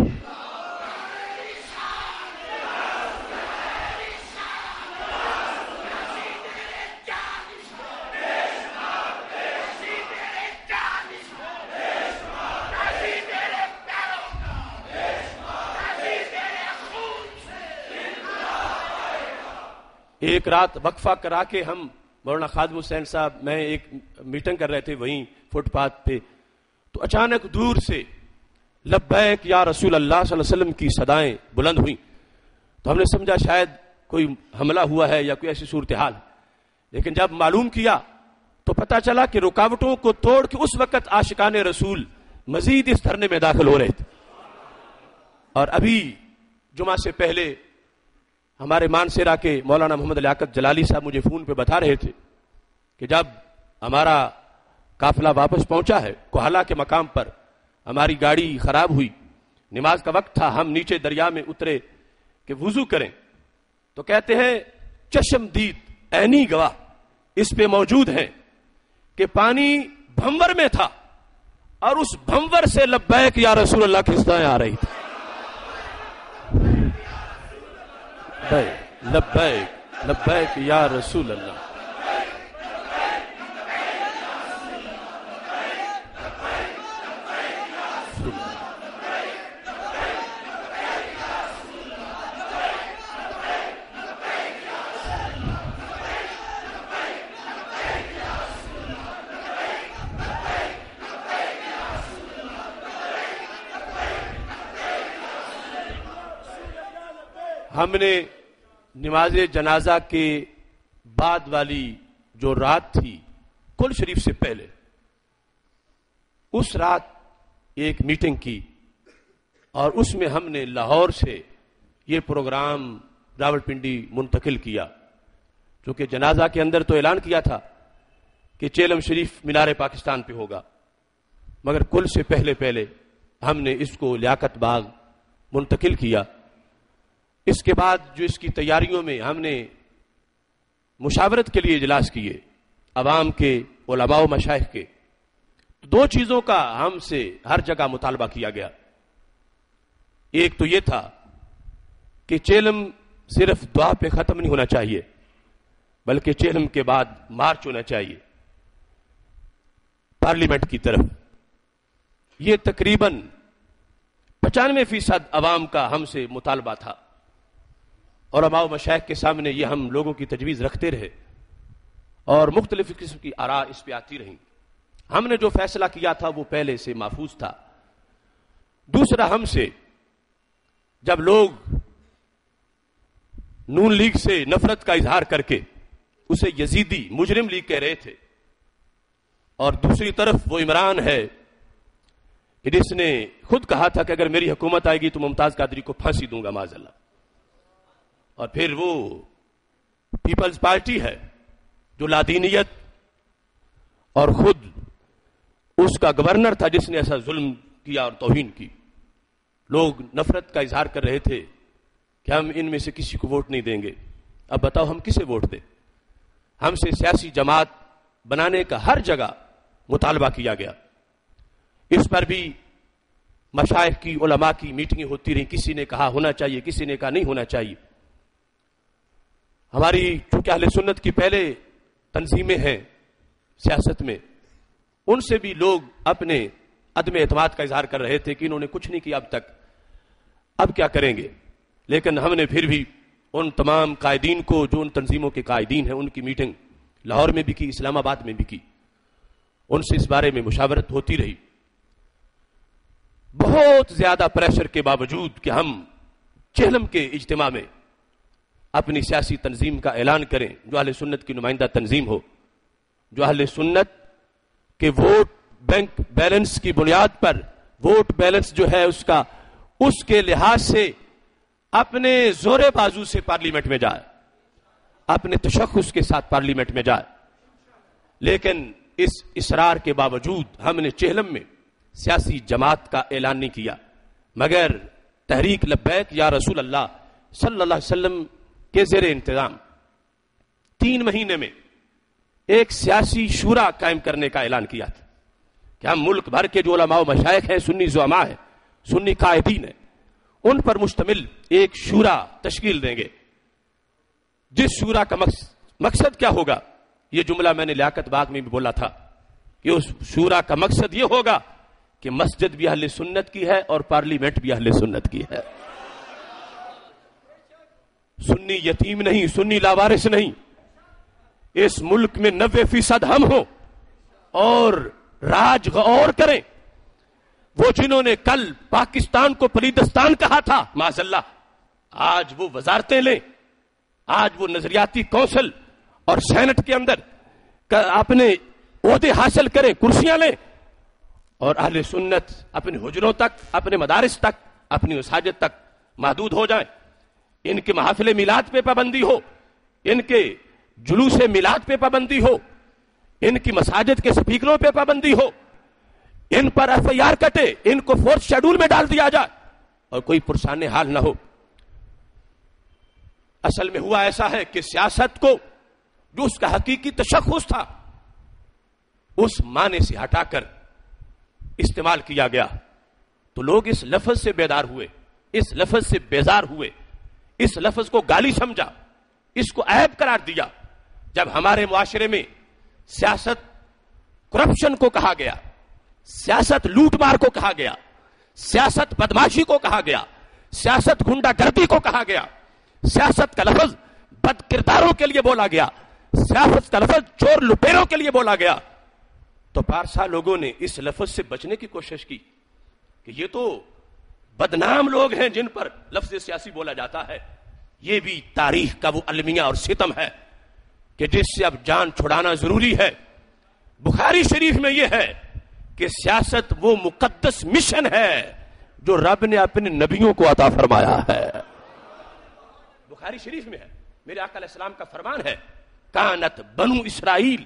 ایک رات وقفہ کرا کے ہم مولانا خادم حسین صاحب میں ایک میٹنگ کر رہے تھے وہیں فٹ پاتھ پہ، تو اچانک دور سے لبیک یا رسول اللہ صلی اللہ علیہ وسلم کی صدائیں بلند ہوئیں، تو ہم نے سمجھا شاید کوئی حملہ ہوا ہے یا کوئی ایسی صورتحال، لیکن جب معلوم کیا تو پتہ چلا کہ رکاوٹوں کو توڑ کے اس وقت عاشقان رسول مزید اس دھرنے میں داخل ہو رہے تھے۔ اور ابھی جمعہ سے پہلے ہمارے مانسیرا کے مولانا محمد لیاقت جلالی صاحب مجھے فون پہ بتا رہے تھے کہ جب ہمارا قافلہ واپس پہنچا ہے کوہالہ کے مقام پر، ہماری گاڑی خراب ہوئی، نماز کا وقت تھا، ہم نیچے دریا میں اترے کہ وضو کریں، تو کہتے ہیں چشم دید عینی گواہ اس پہ موجود ہیں کہ پانی بھنور میں تھا اور اس بھنور سے لبیک یا رسول اللہ کی صدائیں آ رہی تھی۔ لبیک لبیک یا رسول اللہ، ہم نے نماز جنازہ کے بعد والی جو رات تھی کل شریف سے پہلے، اس رات ایک میٹنگ کی اور اس میں ہم نے لاہور سے یہ پروگرام راولپنڈی منتقل کیا، چونکہ جنازہ کے اندر تو اعلان کیا تھا کہ چیلم شریف مینار پاکستان پہ ہوگا، مگر کل سے پہلے ہم نے اس کو لیاقت باغ منتقل کیا۔ اس کے بعد جو اس کی تیاریوں میں ہم نے مشاورت کے لیے اجلاس کیے عوام کے، علماء و مشائخ کے، دو چیزوں کا ہم سے ہر جگہ مطالبہ کیا گیا۔ ایک تو یہ تھا کہ چیلم صرف دعا پہ ختم نہیں ہونا چاہیے، بلکہ چیلم کے بعد مارچ ہونا چاہیے پارلیمنٹ کی طرف۔ یہ تقریباً 95% عوام کا ہم سے مطالبہ تھا، اور علماء و مشائخ کے سامنے یہ ہم لوگوں کی تجویز رکھتے رہے اور مختلف قسم کی آراء اس پہ آتی رہیں۔ ہم نے جو فیصلہ کیا تھا وہ پہلے سے محفوظ تھا۔ دوسرا، ہم سے جب لوگ نون لیگ سے نفرت کا اظہار کر کے اسے یزیدی مجرم لیگ کہہ رہے تھے، اور دوسری طرف وہ عمران ہے جس نے خود کہا تھا کہ اگر میری حکومت آئے گی تو ممتاز قادری کو پھانسی دوں گا معاذ اللہ، اور پھر وہ پیپلز پارٹی ہے جو لادینیت اور خود اس کا گورنر تھا جس نے ایسا ظلم کیا اور توہین کی۔ لوگ نفرت کا اظہار کر رہے تھے کہ ہم ان میں سے کسی کو ووٹ نہیں دیں گے۔ اب بتاؤ ہم کسے ووٹ دیں؟ ہم سے سیاسی جماعت بنانے کا ہر جگہ مطالبہ کیا گیا۔ اس پر بھی مشائخ کی، علماء کی میٹنگیں ہوتی رہیں، کسی نے کہا ہونا چاہیے، کسی نے کہا نہیں ہونا چاہیے۔ ہماری چونکہ اہل سنت کی پہلے تنظیمیں ہیں سیاست میں، ان سے بھی لوگ اپنے عدم اعتماد کا اظہار کر رہے تھے کہ انہوں نے کچھ نہیں کیا اب تک، اب کیا کریں گے۔ لیکن ہم نے پھر بھی ان تمام قائدین کو جو ان تنظیموں کے قائدین ہیں ان کی میٹنگ لاہور میں بھی کی، اسلام آباد میں بھی کی، ان سے اس بارے میں مشاورت ہوتی رہی۔ بہت زیادہ پریشر کے باوجود کہ ہم چہلم کے اجتماع میں اپنی سیاسی تنظیم کا اعلان کریں جو اہل سنت کی نمائندہ تنظیم ہو، جو اہل سنت کے ووٹ بینک بیلنس کی بنیاد پر، ووٹ بیلنس جو ہے اس کے لحاظ سے اپنے زور بازو سے پارلیمنٹ میں جائے، اپنے تشخص کے ساتھ پارلیمنٹ میں جائے۔ لیکن اس اصرار کے باوجود ہم نے چہلم میں سیاسی جماعت کا اعلان نہیں کیا، مگر تحریک لبیک یا رسول اللہ صلی اللہ علیہ وسلم کے زیر انتظام 3 مہینے میں ایک سیاسی شورا قائم کرنے کا اعلان کیا تھا کہ ہم ملک بھر کے جو علماء و مشائخ ہیں، سنی زعماء ہیں، سنی قائدین ہیں، ان پر مشتمل ایک شورا تشکیل دیں گے، جس شورا کا مقصد کیا ہوگا۔ یہ جملہ میں نے لیاقت باغ میں بھی بولا تھا کہ اس شورا کا مقصد یہ ہوگا کہ مسجد بھی اہل سنت کی ہے اور پارلیمنٹ بھی اہل سنت کی ہے۔ سنی یتیم نہیں، سنی لاوارث نہیں، اس ملک میں 90% ہم ہوں اور راج غور کریں۔ وہ جنہوں نے کل پاکستان کو پلیدستان کہا تھا، معاذ اللہ، آج وہ وزارتیں لیں، آج وہ نظریاتی کونسل اور سینٹ کے اندر اپنے عہدے حاصل کریں، کرسیاں لیں، اور اہل سنت اپنے حجروں تک، اپنے مدارس تک، اپنی مساجد تک محدود ہو جائیں۔ ان کے محافل میلاد پہ پابندی ہو، ان کے جلوس میلاد پہ پابندی ہو، ان کی مساجد کے سپیکروں پہ پابندی ہو، ان پر FIR کٹے، ان کو 4th شیڈول میں ڈال دیا جائے اور کوئی پرسان حال نہ ہو۔ اصل میں ہوا ایسا ہے کہ سیاست کو جو اس کا حقیقی تشخص تھا اس معنی سے ہٹا کر استعمال کیا گیا، تو لوگ اس لفظ سے بیدار ہوئے، اس لفظ سے بیزار ہوئے، اس لفظ کو گالی سمجھا، اس کو عیب قرار دیا۔ جب ہمارے معاشرے میں سیاست کرپشن کو کہا گیا، سیاست لوٹ مار کو کہا گیا، سیاست بدماشی کو کہا گیا، سیاست گنڈا گردی کو کہا گیا، سیاست کا لفظ بد کرداروں کے لیے بولا گیا، سیاست کا لفظ چور لٹیروں کے لیے بولا گیا، تو پارسا لوگوں نے اس لفظ سے بچنے کی کوشش کی کہ یہ تو بدنام لوگ ہیں جن پر لفظ سیاسی بولا جاتا ہے، یہ بھی تاریخ کا وہ المیہ اور ستم ہے کہ جس سے اب جان چھڑانا ضروری ہے. بخاری شریف میں یہ ہے کہ سیاست وہ مقدس مشن ہے جو رب نے اپنے نبیوں کو عطا فرمایا ہے. بخاری شریف میں ہے, میرے آقا علیہ السلام کا فرمان ہے, کانت بنو اسرائیل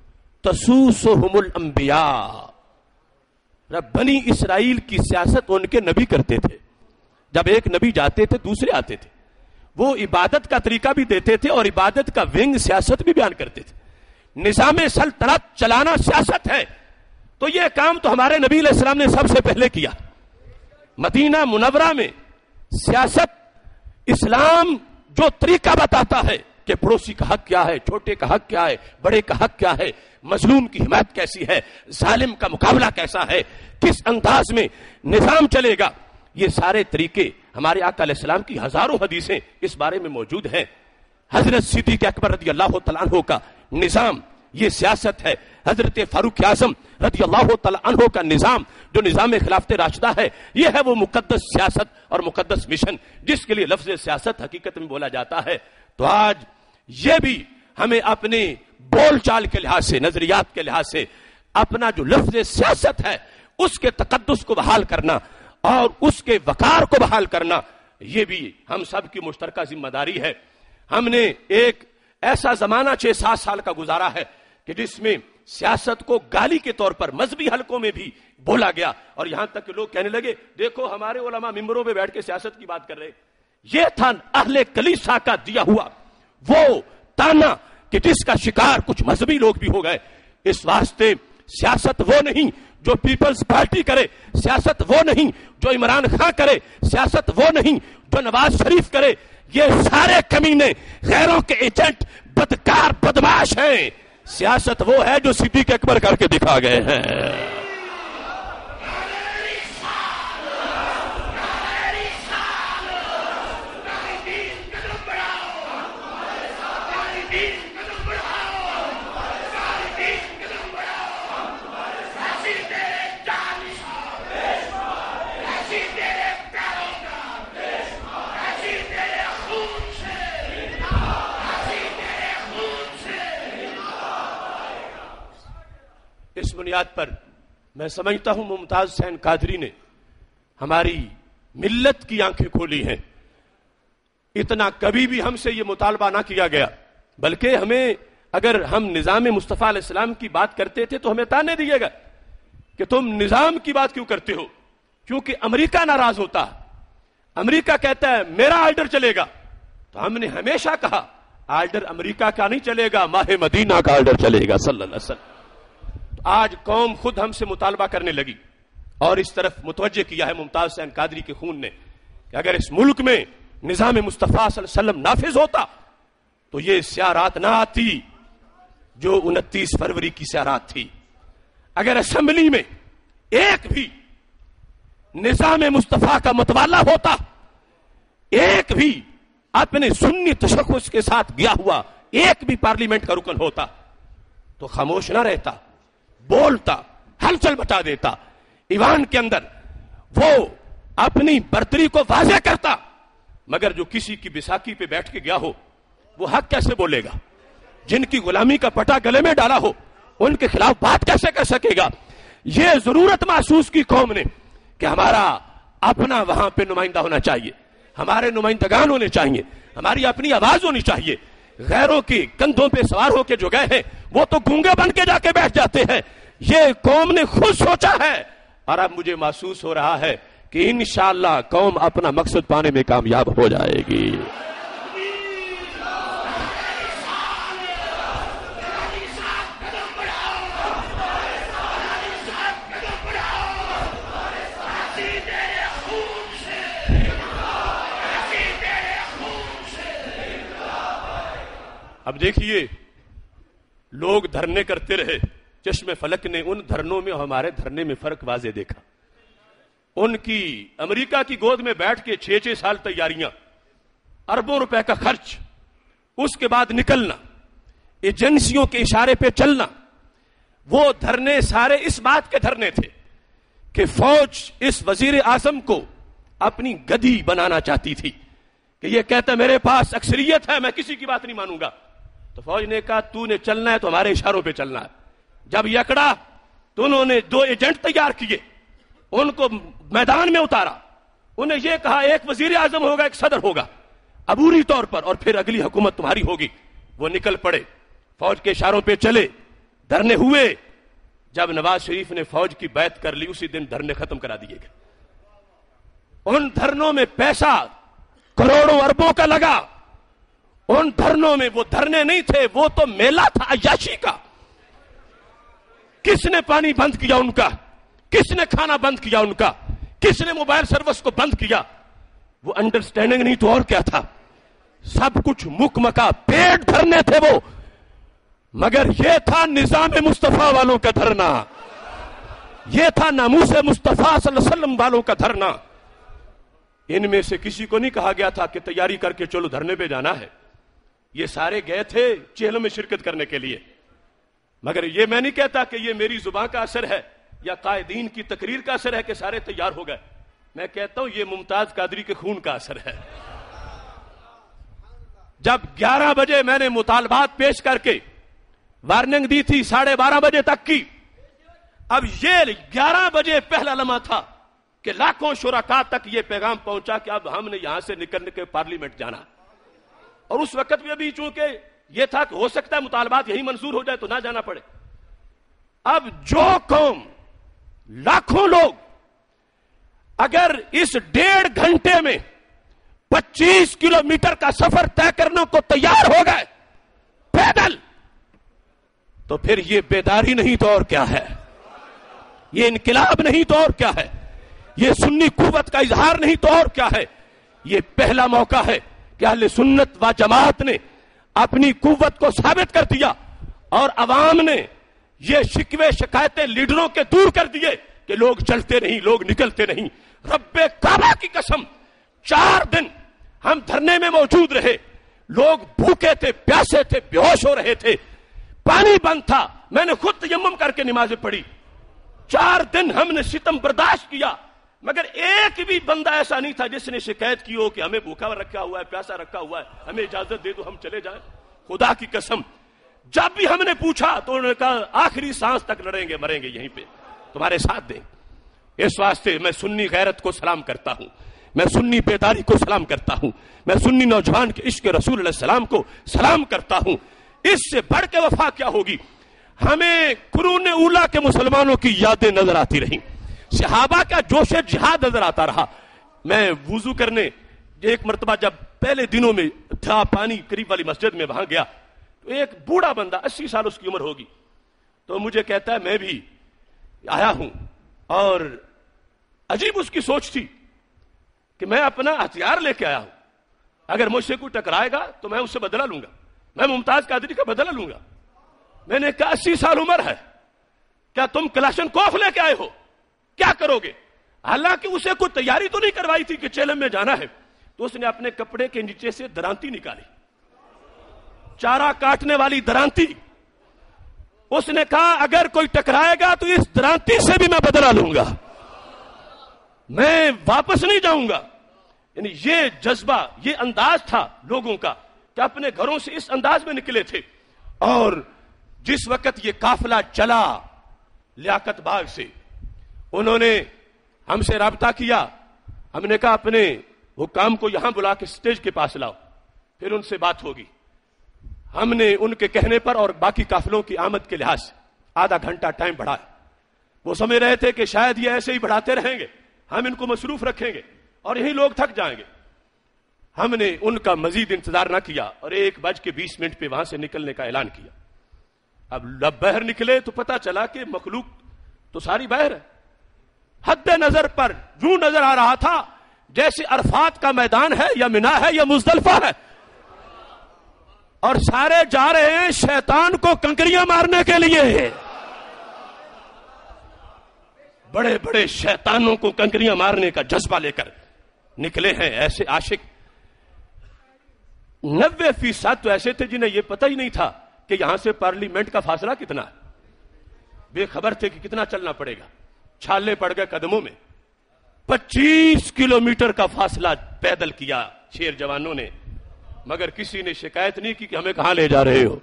تسوسہم الانبیاء. رب بنی اسرائیل کی سیاست ان کے نبی کرتے تھے. جب ایک نبی جاتے تھے دوسرے آتے تھے, وہ عبادت کا طریقہ بھی دیتے تھے اور عبادت کا ونگ سیاست بھی بیان کرتے تھے. نظام سلطنت چلانا سیاست ہے, تو یہ کام تو ہمارے نبی علیہ السلام نے سب سے پہلے کیا. مدینہ منورہ میں سیاست, اسلام جو طریقہ بتاتا ہے کہ پڑوسی کا حق کیا ہے, چھوٹے کا حق کیا ہے, بڑے کا حق کیا ہے, مظلوم کی حمایت کیسی ہے, ظالم کا مقابلہ کیسا ہے, کس انداز میں نظام چلے گا, یہ سارے طریقے ہمارے آقا علیہ السلام کی ہزاروں حدیثیں اس بارے میں موجود ہیں. حضرت صدیق اکبر رضی اللہ تعالیٰ عنہ کا نظام یہ سیاست ہے. حضرت فاروق اعظم رضی اللہ تعالیٰ عنہ کا نظام جو نظام خلافت راشدہ ہے, یہ ہے وہ مقدس سیاست اور مقدس مشن جس کے لیے لفظ سیاست حقیقت میں بولا جاتا ہے. تو آج یہ بھی ہمیں اپنے بول چال کے لحاظ سے, نظریات کے لحاظ سے اپنا جو لفظ سیاست ہے اس کے تقدس کو بحال کرنا اور اس کے وقار کو بحال کرنا, یہ بھی ہم سب کی مشترکہ ذمہ داری ہے. ہم نے ایک ایسا زمانہ 6-7 سال کا گزارا ہے کہ جس میں سیاست کو گالی کے طور پر مذہبی حلقوں میں بھی بولا گیا, اور یہاں تک کہ لوگ کہنے لگے دیکھو ہمارے علماء ممبروں پہ بیٹھ کے سیاست کی بات کر رہے. یہ تھا اہل کلیسا کا دیا ہوا وہ تانا کہ جس کا شکار کچھ مذہبی لوگ بھی ہو گئے. اس واسطے سیاست وہ نہیں جو پیپلز پارٹی کرے, سیاست وہ نہیں جو عمران خان کرے, سیاست وہ نہیں جو نواز شریف کرے. یہ سارے کمینے غیروں کے ایجنٹ, بدکار, بدماش ہیں. سیاست وہ ہے جو صدیق اکبر کر کے دکھا گئے ہیں. اس بنیاد پر میں سمجھتا ہوں ممتاز حسین قادری نے ہماری ملت کی آنکھیں کھولی ہیں. اتنا کبھی بھی ہم سے یہ مطالبہ نہ کیا گیا, بلکہ ہمیں اگر ہم نظام مصطفیٰ علیہ السلام کی بات کرتے تھے تو ہمیں تانے دیے گا کہ تم نظام کی بات کیوں کرتے ہو, کیونکہ امریکہ ناراض ہوتا. امریکہ کہتا ہے میرا آرڈر چلے گا, تو ہم نے ہمیشہ کہا آرڈر امریکہ کا نہیں چلے گا, ماہ مدینہ کا آرڈر چلے گا صلی اللہ علیہ وسلم. آج قوم خود ہم سے مطالبہ کرنے لگی اور اس طرف متوجہ کیا ہے ممتاز حسین قادری کے خون نے کہ اگر اس ملک میں نظام مصطفیٰ صلی اللہ علیہ وسلم نافذ ہوتا تو یہ سیاہ رات نہ آتی جو 29 فروری کی سیاہ رات تھی. اگر اسمبلی میں ایک بھی نظام مصطفیٰ کا متوالا ہوتا, ایک بھی اپنے سنی تشخص کے ساتھ گیا ہوا ایک بھی پارلیمنٹ کا رکن ہوتا تو خاموش نہ رہتا, بولتا, ہلچل مچا دیتا. ایوان کے اندر وہ اپنی برتری کو واضح کرتا, مگر جو کسی کی بیساکھی پہ بیٹھ کے گیا ہو وہ حق کیسے بولے گا؟ جن کی غلامی کا پٹا گلے میں ڈالا ہو ان کے خلاف بات کیسے کر سکے گا؟ یہ ضرورت محسوس کی قوم نے کہ ہمارا اپنا وہاں پہ نمائندہ ہونا چاہیے, ہمارے نمائندگان ہونے چاہیے, ہماری اپنی آواز ہونی چاہیے. غیروں کے کندھوں پہ سوار ہو کے جو گئے ہیں وہ تو گونگے بن کے جا کے بیٹھ جاتے ہیں. یہ قوم نے خود سوچا ہے, اور اب مجھے محسوس ہو رہا ہے کہ انشاءاللہ قوم اپنا مقصد پانے میں کامیاب ہو جائے گی. اب دیکھیے لوگ دھرنے کرتے رہے, چشم فلک نے ان دھرنوں میں اور ہمارے دھرنے میں فرق واضح دیکھا. ان کی امریکہ کی گود میں بیٹھ کے 6-6 سال تیاریاں, اربوں روپے کا خرچ, اس کے بعد نکلنا, ایجنسیوں کے اشارے پہ چلنا. وہ دھرنے سارے اس بات کے دھرنے تھے کہ فوج اس وزیر اعظم کو اپنی گدی بنانا چاہتی تھی کہ یہ کہتا ہے میرے پاس اکثریت ہے، میں کسی کی بات نہیں مانوں گا. تو فوج نے کہا تو نے چلنا ہے تو ہمارے اشاروں پہ چلنا ہے. جب یہ اکڑا تو انہوں نے 2 ایجنٹ تیار کیے، ان کو میدان میں اتارا. انہیں یہ کہا ایک وزیر اعظم ہوگا، ایک صدر ہوگا عبوری طور پر، اور پھر اگلی حکومت تمہاری ہوگی. وہ نکل پڑے، فوج کے اشاروں پہ چلے، دھرنے ہوئے. جب نواز شریف نے فوج کی بیعت کر لی اسی دن دھرنے ختم کرا دیے گئے. ان دھرنوں میں پیسہ کروڑوں اربوں کا لگا. ان دھرنوں میں وہ دھرنے نہیں تھے، وہ تو میلہ تھا عیاشی کا. کس نے پانی بند کیا ان کا؟ کس نے کھانا بند کیا ان کا؟ کس نے موبائل سروس کو بند کیا؟ وہ انڈرسٹینڈنگ نہیں تو اور کیا تھا؟ سب کچھ مکمکا پیٹ دھرنے تھے وہ، مگر یہ تھا نظام مصطفیٰ والوں کا دھرنا، یہ تھا ناموس مصطفیٰ صلی اللہ علیہ وسلم والوں کا دھرنا. ان میں سے کسی کو نہیں کہا گیا تھا کہ تیاری کر کے چلو دھرنے پہ جانا ہے. یہ سارے گئے تھے چہلوں میں شرکت کرنے کے لیے. مگر یہ میں نہیں کہتا کہ یہ میری زبان کا اثر ہے یا قائدین کی تقریر کا اثر ہے کہ سارے تیار ہو گئے. میں کہتا ہوں یہ ممتاز قادری کے خون کا اثر ہے. جب 11 بجے میں نے مطالبات پیش کر کے وارننگ دی تھی 12:30 بجے تک کی، اب یہ 11 بجے پہلا لمحہ تھا کہ لاکھوں شرکاء تک یہ پیغام پہنچا کہ اب ہم نے یہاں سے نکلنے کے پارلیمنٹ جانا. اور اس وقت میں بھی چونکہ یہ تھا کہ ہو سکتا ہے مطالبات یہی منظور ہو جائے تو نہ جانا پڑے. اب جو قوم لاکھوں لوگ اگر اس 1.5 گھنٹے میں 25 کلومیٹر کا سفر طے کرنے کو تیار ہو گئے پیدل، تو پھر یہ بیداری نہیں تو اور کیا ہے؟ یہ انقلاب نہیں تو اور کیا ہے؟ یہ سنی قوت کا اظہار نہیں تو اور کیا ہے؟ یہ پہلا موقع ہے کہ اہل سنت و جماعت نے اپنی قوت کو ثابت کر دیا اور عوام نے یہ شکوے شکایتیں لیڈروں کے دور کر دیے کہ لوگ چلتے نہیں، لوگ نکلتے نہیں. رب کعبہ کی قسم 4 دن ہم دھرنے میں موجود رہے. لوگ بھوکے تھے، پیاسے تھے، بے ہوش ہو رہے تھے، پانی بند تھا. میں نے خود تیمم کر کے نمازیں پڑھی. 4 دن ہم نے ستم برداشت کیا، مگر ایک بھی بندہ ایسا نہیں تھا جس نے شکایت کی ہو کہ ہمیں بھوکا رکھا ہوا ہے، پیاسا رکھا ہوا ہے، ہمیں اجازت دے دو ہم چلے جائیں. خدا کی قسم جب بھی ہم نے پوچھا تو انہوں نے کہا آخری سانس تک لڑیں گے، مریں گے یہیں پہ، تمہارے ساتھ دیں. اس واسطے میں سنی غیرت کو سلام کرتا ہوں، میں سنی بیداری کو سلام کرتا ہوں، میں سنی نوجوان کے عشق رسول علیہ السلام کو سلام کرتا ہوں. اس سے بڑھ کے وفا کیا ہوگی؟ ہمیں قرون اولا کے مسلمانوں کی یادیں نظر آتی رہیں، صحابہ کا جوش جہاد نظر آتا رہا. میں وضو کرنے ایک مرتبہ جب پہلے دنوں میں تھا پانی قریب والی مسجد میں وہاں گیا تو ایک بوڑھا بندہ 80 سال اس کی عمر ہوگی تو مجھے کہتا ہے میں بھی آیا ہوں. اور عجیب اس کی سوچ تھی کہ میں اپنا ہتھیار لے کے آیا ہوں، اگر مجھ سے کوئی ٹکرائے گا تو میں اس سے بدلہ لوں گا، میں ممتاز قادری کا بدلہ لوں گا. میں نے کہا 80 سال عمر ہے، کیا تم کلاشن کوف لے کے آئے ہو؟ کیا کرو گے؟ حالانکہ اسے کوئی تیاری تو نہیں کروائی تھی کہ چیلم میں جانا ہے. تو اس نے اپنے کپڑے کے نیچے سے درانتی نکالی، چارہ کاٹنے والی درانتی. اس نے کہا اگر کوئی ٹکرائے گا تو اس درانتی سے بھی میں بدلہ لوں گا، میں واپس نہیں جاؤں گا. یعنی یہ جذبہ، یہ انداز تھا لوگوں کا کہ اپنے گھروں سے اس انداز میں نکلے تھے. اور جس وقت یہ قافلہ چلا لیاقت باغ سے، انہوں نے ہم سے رابطہ کیا. ہم نے کہا اپنے حکام کو یہاں بلا کے سٹیج کے پاس لاؤ، پھر ان سے بات ہوگی. ہم نے ان کے کہنے پر اور باقی قافلوں کی آمد کے لحاظ سے آدھا گھنٹہ ٹائم بڑھایا. وہ سمجھ رہے تھے کہ شاید یہ ایسے ہی بڑھاتے رہیں گے، ہم ان کو مصروف رکھیں گے اور یہی لوگ تھک جائیں گے. ہم نے ان کا مزید انتظار نہ کیا اور 1:20 پہ وہاں سے نکلنے کا اعلان کیا. اب جب باہر نکلے تو پتا چلا کہ مخلوق تو ساری باہر ہے. حد نظر پر یوں نظر آ رہا تھا جیسے عرفات کا میدان ہے یا منا ہے یا مزدلفہ ہے، اور سارے جا رہے ہیں شیطان کو کنکریاں مارنے کے لیے. بڑے بڑے شیطانوں کو کنکریاں مارنے کا جذبہ لے کر نکلے ہیں ایسے عاشق. 90% تو ایسے تھے جنہیں یہ پتہ ہی نہیں تھا کہ یہاں سے پارلیمنٹ کا فاصلہ کتنا ہے، بے خبر تھے کہ کتنا چلنا پڑے گا. چھالے پڑ گئے قدموں میں. 25 کلومیٹر کا فاصلہ پیدل کیا شیر جوانوں نے، مگر کسی نے شکایت نہیں کی کہ ہمیں کہاں لے جا رہے ہو.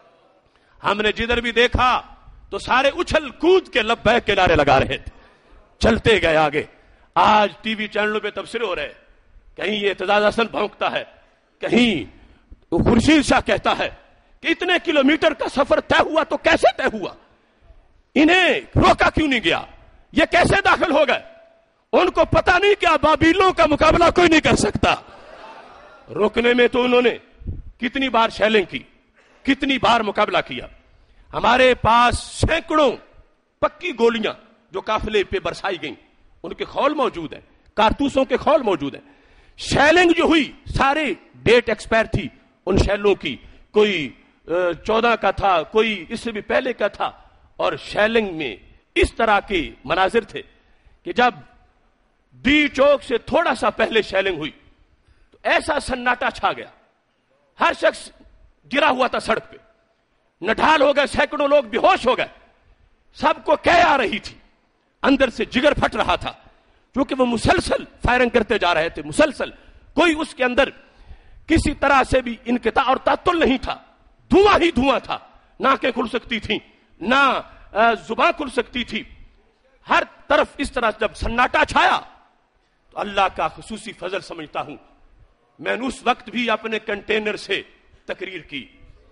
ہم نے جدھر بھی دیکھا تو سارے اچھل کود کے لبیک کے نعرے لگا رہے تھے، چلتے گئے آگے. آج ٹی وی چینلوں پہ تبصرے ہو رہے، کہیں یہ اعتزاز حسن بھونکتا ہے، کہیں خورشید شاہ کہتا ہے کہ اتنے کلومیٹر کا سفر طے ہوا تو کیسے طے ہوا، انہیں روکا کیوں نہیں گیا، یہ کیسے داخل ہو گئے. ان کو پتا نہیں کہ ابابیلوں کا مقابلہ کوئی نہیں کر سکتا. روکنے میں تو انہوں نے کتنی بار شیلنگ کی، کتنی بار مقابلہ کیا. ہمارے پاس سینکڑوں پکی گولیاں جو قافلے پہ برسائی گئیں، ان کے خول موجود ہیں، کارتوسوں کے خول موجود ہیں. شیلنگ جو ہوئی سارے ڈیٹ ایکسپائر تھی ان شیلوں کی، کوئی 14 کا تھا، کوئی اس سے بھی پہلے کا تھا. اور شیلنگ میں اس طرح کے مناظر تھے کہ جب ڈی چوک سے تھوڑا سا پہلے شیلنگ ہوئی تو ایسا سناٹا چھا گیا، ہر شخص گرا ہوا تھا سڑک پہ، نڈھال ہو گئے، سینکڑوں لوگ بے ہوش ہو گئے. سب کو کہہ آ رہی تھی، اندر سے جگر پھٹ رہا تھا کیونکہ وہ مسلسل فائرنگ کرتے جا رہے تھے، مسلسل. کوئی اس کے اندر کسی طرح سے بھی انقطاع اور تعطل نہیں تھا، دھواں ہی دھواں تھا. ناکیں کھل سکتی تھیں، نہ زباں کھل سکتی تھی. ہر طرف اس طرح جب سناٹا چھایا تو اللہ کا خصوصی فضل سمجھتا ہوں میں نے اس وقت بھی اپنے کنٹینر سے تقریر کی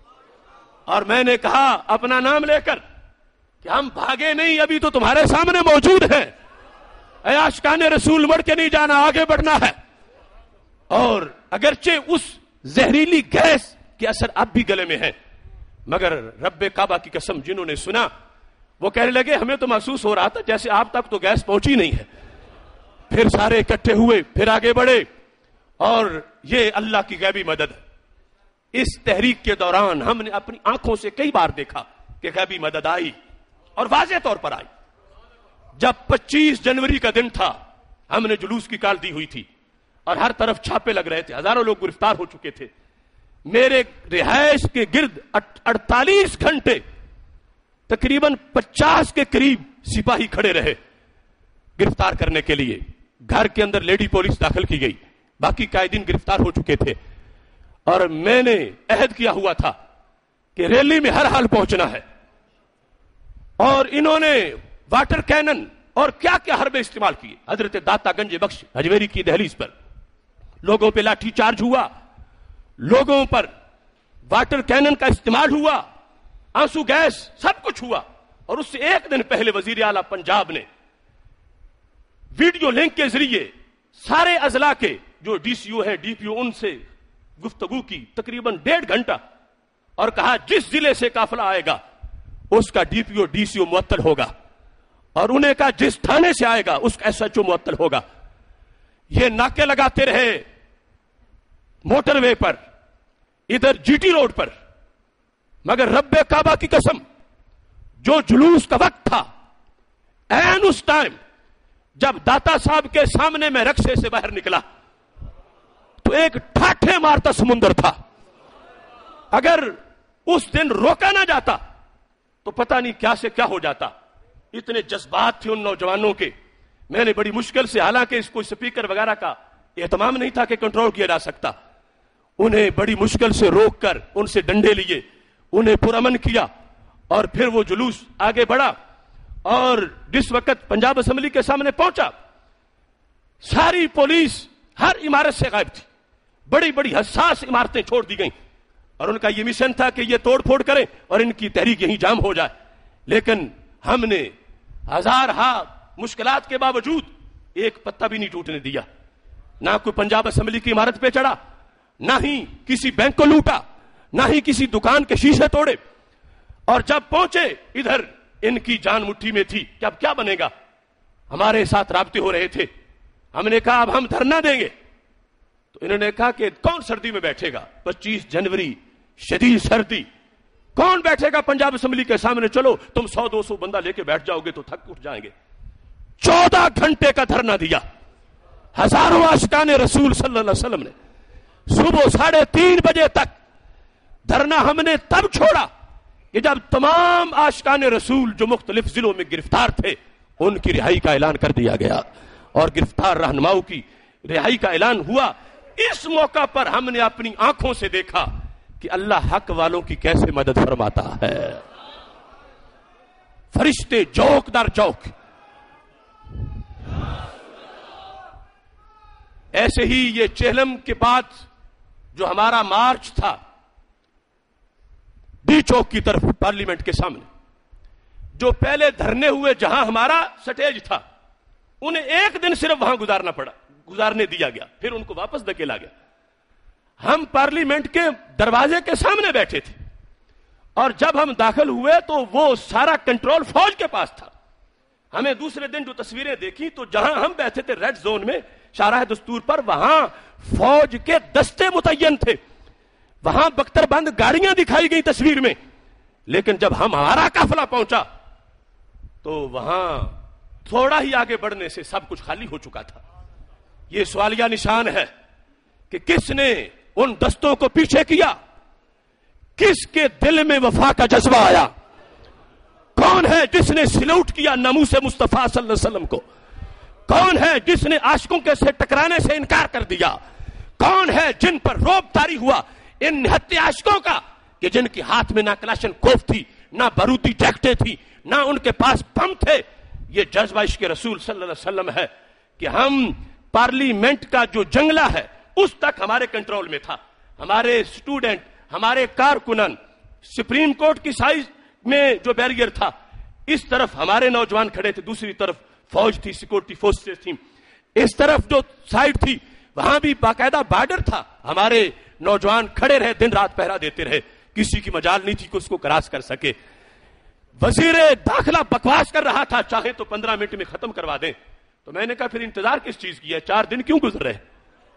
اور میں نے کہا اپنا نام لے کر کہ ہم بھاگے نہیں، ابھی تو تمہارے سامنے موجود ہیں. اے عاشقان رسول، مڑ کے نہیں جانا، آگے بڑھنا ہے. اور اگرچہ اس زہریلی گیس کے اثر اب بھی گلے میں ہے، مگر رب کعبہ کی قسم جنہوں نے سنا وہ کہنے لگے ہمیں تو محسوس ہو رہا تھا جیسے آپ تک تو گیس پہنچی نہیں ہے. پھر سارے اکٹھے ہوئے، پھر آگے بڑھے، اور یہ اللہ کی غیبی مدد ہے. اس تحریک کے دوران ہم نے اپنی آنکھوں سے کئی بار دیکھا کہ غیبی مدد آئی اور واضح طور پر آئی. جب 25 جنوری کا دن تھا ہم نے جلوس کی کال دی ہوئی تھی اور ہر طرف چھاپے لگ رہے تھے، ہزاروں لوگ گرفتار ہو چکے تھے. میرے رہائش کے گرد 48 گھنٹے تقریباً 50 کے قریب سپاہی کھڑے رہے گرفتار کرنے کے لیے. گھر کے اندر لیڈی پولیس داخل کی گئی، باقی قائدین گرفتار ہو چکے تھے. اور میں نے عہد کیا ہوا تھا کہ ریلی میں ہر حال پہنچنا ہے. اور انہوں نے واٹر کینن اور کیا کیا حربے استعمال کیے. حضرت داتا گنج بخش حجویری کی دہلیز پر لوگوں پہ لاٹھی چارج ہوا، لوگوں پر واٹر کینن کا استعمال ہوا، آنسو گیس، سب کچھ ہوا. اور اس سے ایک دن پہلے وزیر اعلیٰ پنجاب نے ویڈیو لنک کے ذریعے سارے اضلاع کے جو ڈی سی او ہے، ڈی پی او، ان سے گفتگو کی تقریباً 1.5 گھنٹہ اور کہا جس ضلع سے قافلہ آئے گا اس کا D P O D C او معطل ہوگا، اور انہیں کہا جس تھانے سے آئے گا اس کا ایس ایچ او معطل ہوگا. یہ ناکے لگاتے رہے موٹر وے پر، ادھر جی ٹی روڈ پر. مگر رب کعبہ کی قسم جو جلوس کا وقت تھا، این اس ٹائم جب داتا صاحب کے سامنے میں رکشے سے باہر نکلا تو ایک ٹھاٹھے مارتا سمندر تھا. اگر اس دن روکا نہ جاتا تو پتہ نہیں کیا سے کیا ہو جاتا. اتنے جذبات تھے ان نوجوانوں کے. میں نے بڑی مشکل سے، حالانکہ اس کو اسپیکر وغیرہ کا اہتمام نہیں تھا کہ کنٹرول کیا جا سکتا، انہیں بڑی مشکل سے روک کر ان سے ڈنڈے لیے، انہیں پرامن کیا، اور پھر وہ جلوس آگے بڑھا. اور جس وقت پنجاب اسمبلی کے سامنے پہنچا ساری پولیس ہر عمارت سے غائب تھی، بڑی بڑی حساس عمارتیں چھوڑ دی گئیں، اور ان کا یہ مشن تھا کہ یہ توڑ پھوڑ کریں اور ان کی تحریک یہیں جام ہو جائے. لیکن ہم نے ہزارہا مشکلات کے باوجود ایک پتا بھی نہیں ٹوٹنے دیا. نہ کوئی پنجاب اسمبلی کی عمارت پہ چڑھا، نہ ہی کسی بینک کو لوٹا، نہ ہی کسی دکان کے شیشے توڑے. اور جب پہنچے ادھر ان کی جان مٹھی میں تھی کہ اب کیا بنے گا. ہمارے ساتھ رابطے ہو رہے تھے. ہم نے کہا اب ہم دھرنا دیں گے، تو انہوں نے کہا کہ کون سردی میں بیٹھے گا، 25 جنوری شدید سردی، کون بیٹھے گا پنجاب اسمبلی کے سامنے. چلو تم 100-200 بندہ لے کے بیٹھ جاؤ گے تو تھک اٹھ جائیں گے. 14 گھنٹے کا دھرنا دیا ہزاروں عاشقان رسول صلی اللہ علیہ وسلم نے. صبح 3:30 بجے تک دھرنا ہم نے تب چھوڑا کہ جب تمام عاشقان رسول جو مختلف ضلعوں میں گرفتار تھے ان کی رہائی کا اعلان کر دیا گیا، اور گرفتار رہنماؤں کی رہائی کا اعلان ہوا. اس موقع پر ہم نے اپنی آنکھوں سے دیکھا کہ اللہ حق والوں کی کیسے مدد فرماتا ہے. فرشتے جوک در جوک. ایسے ہی یہ چہلم کے بعد جو ہمارا مارچ تھا ڈی چوک کی طرف پارلیمنٹ کے سامنے، جو پہلے دھرنے ہوئے جہاں ہمارا سٹیج تھا انہیں ایک دن صرف وہاں گزارنے دیا گیا، پھر ان کو واپس دھکیلا گیا. ہم پارلیمنٹ کے دروازے کے سامنے بیٹھے تھے اور جب ہم داخل ہوئے تو وہ سارا کنٹرول فوج کے پاس تھا. ہمیں دوسرے دن جو تصویریں دیکھی تو جہاں ہم بیٹھے تھے ریڈ زون میں شاہراہ دستور پر، وہاں فوج کے دستے متعین تھے، وہاں بختر بند گاڑیاں دکھائی گئی تصویر میں. لیکن جب ہمارا قافلہ پہنچا تو وہاں تھوڑا ہی آگے بڑھنے سے سب کچھ خالی ہو چکا تھا. یہ سوالیہ نشان ہے کہ کس نے ان دستوں کو پیچھے کیا، کس کے دل میں وفا کا جذبہ آیا، کون ہے جس نے سلوٹ کیا ناموس مصطفیٰ صلی اللہ علیہ وسلم کو، کون ہے جس نے عاشقوں کے سے ٹکرانے سے انکار کر دیا، کون ہے جن پر روب طاری ہوا ان نہتے عاشقوں کا کہ جن کے ہاتھ میں نہ کلاشن کوف تھی، نہ بارودی جیکٹیں تھی، نہ ان کے پاس بم تھے. یہ جذبہ عشق رسول صلی اللہ علیہ وسلم ہے کہ ہم پارلیمنٹ کا جو جنگلہ ہے اس تک ہمارے کنٹرول میں تھا. ہمارے اسٹوڈنٹ، ہمارے کارکنان، سپریم کورٹ کی سائز میں جو بیریئر تھا اس طرف ہمارے نوجوان کھڑے تھے، دوسری طرف فوج تھی، سیکورٹی فورسز تھیں. اس طرف جو سائڈ تھی وہاں بھی باقاعدہ بارڈر تھا. ہمارے نوجوان کھڑے رہے، دن رات پہرا دیتے رہے، کسی کی مجال نہیں تھی کہ اس کو کراس کر سکے. وزیر داخلہ بکواس کر رہا تھا چاہے تو 15 منٹ میں ختم کروا دیں. تو میں نے کہا پھر انتظار کس چیز کی ہے، 4 دن کیوں گزر رہے.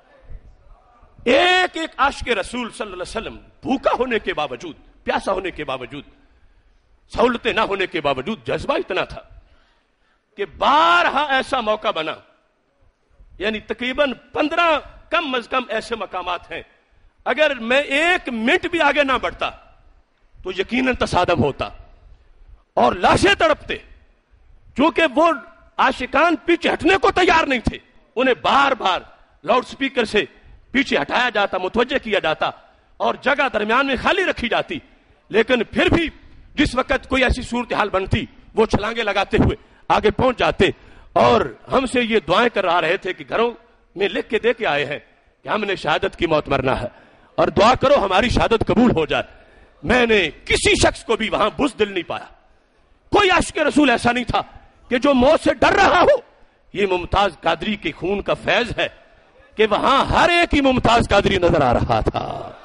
ایک ایک عاشق رسول صلی اللہ علیہ وسلم بھوکا ہونے کے باوجود، پیاسا ہونے کے باوجود، سہولتیں نہ ہونے کے باوجود جذبہ اتنا تھا کہ بارہا ایسا موقع بنا، یعنی تقریباً 15 کم از کم ایسے مقامات ہیں اگر میں 1 منٹ بھی آگے نہ بڑھتا تو یقیناً تصادم ہوتا اور لاشیں تڑپتے. چونکہ وہ عاشقان پیچھے ہٹنے کو تیار نہیں تھے، انہیں بار بار لاؤڈ سپیکر سے پیچھے ہٹایا جاتا، متوجہ کیا جاتا اور جگہ درمیان میں خالی رکھی جاتی. لیکن پھر بھی جس وقت کوئی ایسی صورتحال بنتی وہ چھلانگے لگاتے ہوئے آگے پہنچ جاتے اور ہم سے یہ دعائیں کر رہے تھے کہ گھروں میں لکھ کے دے کے آئے ہیں کہ ہم نے شہادت کی موت مرنا ہے اور دعا کرو ہماری شہادت قبول ہو جائے. میں نے کسی شخص کو بھی وہاں بزدل نہیں پایا. کوئی عاشق رسول ایسا نہیں تھا کہ جو موت سے ڈر رہا ہو. یہ ممتاز قادری کے خون کا فیض ہے کہ وہاں ہر ایک ہی ممتاز قادری نظر آ رہا تھا.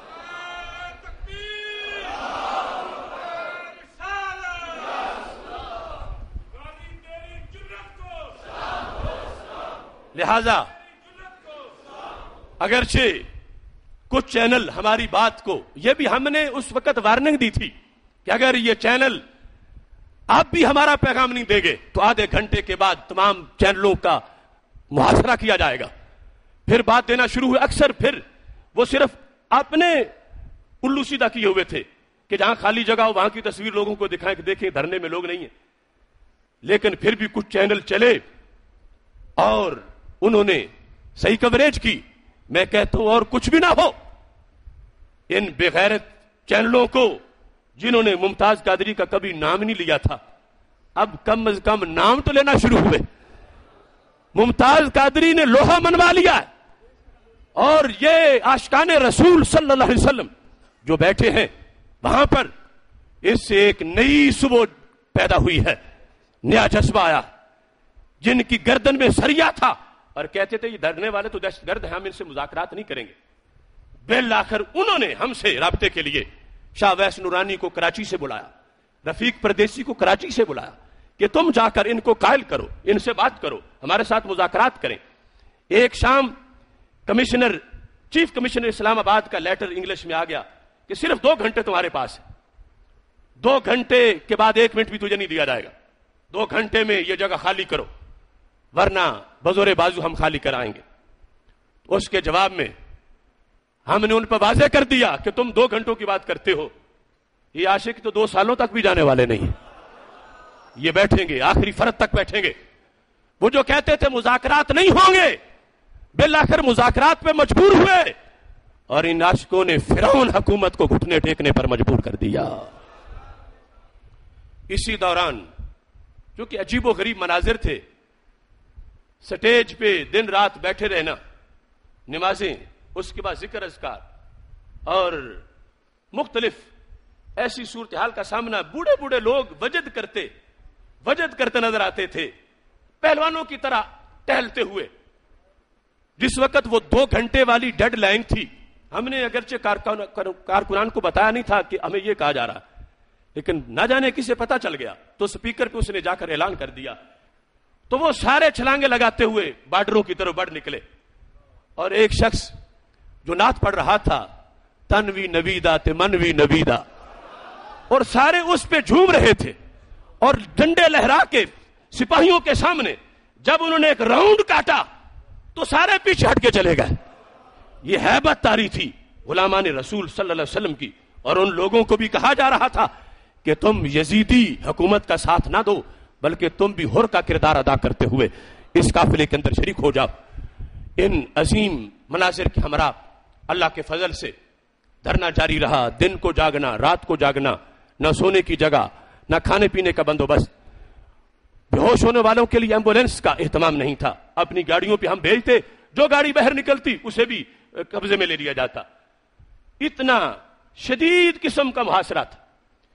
لہذا اگرچہ کچھ چینل ہماری بات کو، یہ بھی ہم نے اس وقت وارننگ دی تھی کہ اگر یہ چینل آپ بھی ہمارا پیغام نہیں دیں گے تو آدھے گھنٹے کے بعد تمام چینلوں کا محاصرہ کیا جائے گا. پھر بات دینا شروع ہوئے. اکثر پھر وہ صرف اپنے الو سیدھا کیے ہوئے تھے کہ جہاں خالی جگہ ہو وہاں کی تصویر لوگوں کو دکھائیں کہ دیکھیں دھرنے میں لوگ نہیں ہیں. لیکن پھر بھی کچھ چینل چلے اور انہوں نے صحیح کوریج کی. میں کہتا ہوں اور کچھ بھی نہ ہو، ان بغیرت چینلوں کو جنہوں نے ممتاز قادری کا کبھی نام نہیں لیا تھا اب کم از کم نام تو لینا شروع ہوئے. ممتاز قادری نے لوہا منوا لیا ہے اور یہ عاشقان رسول صلی اللہ علیہ وسلم جو بیٹھے ہیں وہاں پر، اس سے ایک نئی صبح پیدا ہوئی ہے، نیا جذبہ آیا. جن کی گردن میں سریا تھا اور کہتے تھے یہ ڈرنے والے تو دہشت گرد ہیں، ہم ان سے مذاکرات نہیں کریں گے، بالآخر انہوں نے ہم سے رابطے کے لیے شاہ ویس نورانی کو کراچی سے بلایا، رفیق پردیسی کو کراچی سے بلایا کہ تم جا کر ان کو قائل کرو، ان سے بات کرو، ہمارے ساتھ مذاکرات کریں. ایک شام کمشنر، چیف کمشنر اسلام آباد کا لیٹر انگلش میں آ گیا کہ صرف 2 گھنٹے تمہارے پاس ہے، 2 گھنٹے کے بعد 1 منٹ بھی تجھے نہیں دیا جائے گا، 2 گھنٹے میں یہ جگہ خالی کرو ورنہ بزور بازو ہم خالی کرائیں گے. اس کے جواب میں ہم نے ان پر واضح کر دیا کہ تم 2 گھنٹوں کی بات کرتے ہو، یہ عاشق تو 2 سالوں تک بھی جانے والے نہیں ہیں، یہ بیٹھیں گے آخری فرد تک بیٹھیں گے. وہ جو کہتے تھے مذاکرات نہیں ہوں گے، بالآخر مذاکرات پہ مجبور ہوئے اور ان عاشقوں نے فرعون حکومت کو گھٹنے ٹیکنے پر مجبور کر دیا. اسی دوران جو کہ عجیب و غریب مناظر تھے، سٹیج پہ دن رات بیٹھے رہنا، نمازیں، اس کے بعد ذکر اذکار اور مختلف ایسی صورتحال کا سامنا. بوڑھے بوڑھے لوگ وجد کرتے نظر آتے تھے، پہلوانوں کی طرح ٹہلتے ہوئے. جس وقت وہ 2 گھنٹے والی ڈیڈ لائن تھی، ہم نے اگرچہ کارکنان کو بتایا نہیں تھا کہ ہمیں یہ کہا جا رہا، لیکن نہ جانے کسے پتا چل گیا تو سپیکر پہ اس نے جا کر اعلان کر دیا. تو وہ سارے چھلانگے لگاتے ہوئے بارڈروں کی طرف بڑھ نکلے، اور ایک شخص جو نعت پڑھ رہا تھا، تنوی نویدہ منوی نویدہ، اور سارے اس پہ جھوم رہے تھے. اور ڈنڈے لہرا کے سپاہیوں کے سامنے جب انہوں نے ایک راؤنڈ کاٹا تو سارے پیچھے ہٹ کے چلے گئے. یہ ہیبت طاری تھی غلامان رسول صلی اللہ علیہ وسلم کی. اور ان لوگوں کو بھی کہا جا رہا تھا کہ تم یزیدی حکومت کا ساتھ نہ دو، بلکہ تم بھی حر کا کردار ادا کرتے ہوئے اس قافلے کے اندر شریک ہو جاؤ. ان عظیم مناظر کے ہمراہ اللہ کے فضل سے دھرنا جاری رہا. دن کو جاگنا، رات کو جاگنا، نہ سونے کی جگہ، نہ کھانے پینے کا بندوبست. بے ہوش ہونے والوں کے لیے ایمبولینس کا اہتمام نہیں تھا. اپنی گاڑیوں پہ ہم بھیجتے، جو گاڑی باہر نکلتی اسے بھی قبضے میں لے لیا جاتا. اتنا شدید قسم کا محاصرہ تھا.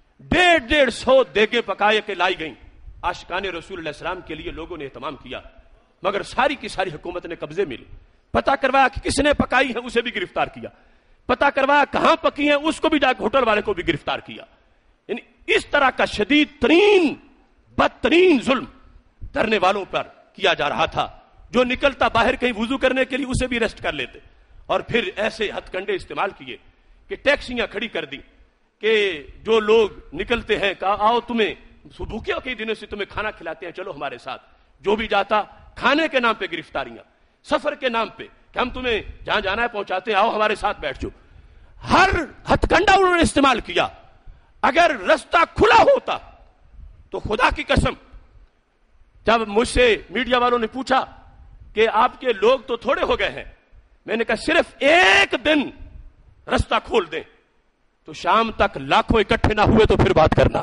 150 دیگیں پکائے کے لائی گئیں. عاشقان رسول اللہ السلام کے لیے لوگوں نے اہتمام کیا، مگر ساری کی ساری حکومت نے قبضے میں لی. پتہ کروایا کہ کس نے پکائی ہے، اسے بھی گرفتار کیا. پتہ کروایا کہاں پکی ہیں، اس کو بھی جا کے ہوٹل والے کو بھی گرفتار کیا. یعنی اس طرح کا شدید ترین بدترین ظلم دھرنے والوں پر کیا جا رہا تھا. جو نکلتا باہر کہیں وضو کرنے کے لیے اسے بھی ریسٹ کر لیتے، اور پھر ایسے ہتھ کنڈے استعمال کیے کہ ٹیکسیاں کھڑی کر دی کہ جو لوگ نکلتے ہیں کہا آؤ تمہیں بھوکے کئی دنوں سے تمہیں کھانا کھلاتے ہیں، چلو ہمارے ساتھ. جو بھی جاتا کھانے کے نام پہ گرفتاریاں، سفر کے نام پہ کہ ہم تمہیں جہاں جانا ہے پہنچاتے ہیں، آؤ ہمارے ساتھ بیٹھ جاؤ. ہر ہتھ کنڈا انہوں نے استعمال کیا. اگر رستہ کھلا ہوتا تو خدا کی قسم، جب مجھ سے میڈیا والوں نے پوچھا کہ آپ کے لوگ تو تھوڑے ہو گئے ہیں، میں نے کہا صرف ایک دن رستہ کھول دیں تو شام تک لاکھوں اکٹھے نہ ہوئے تو پھر بات کرنا.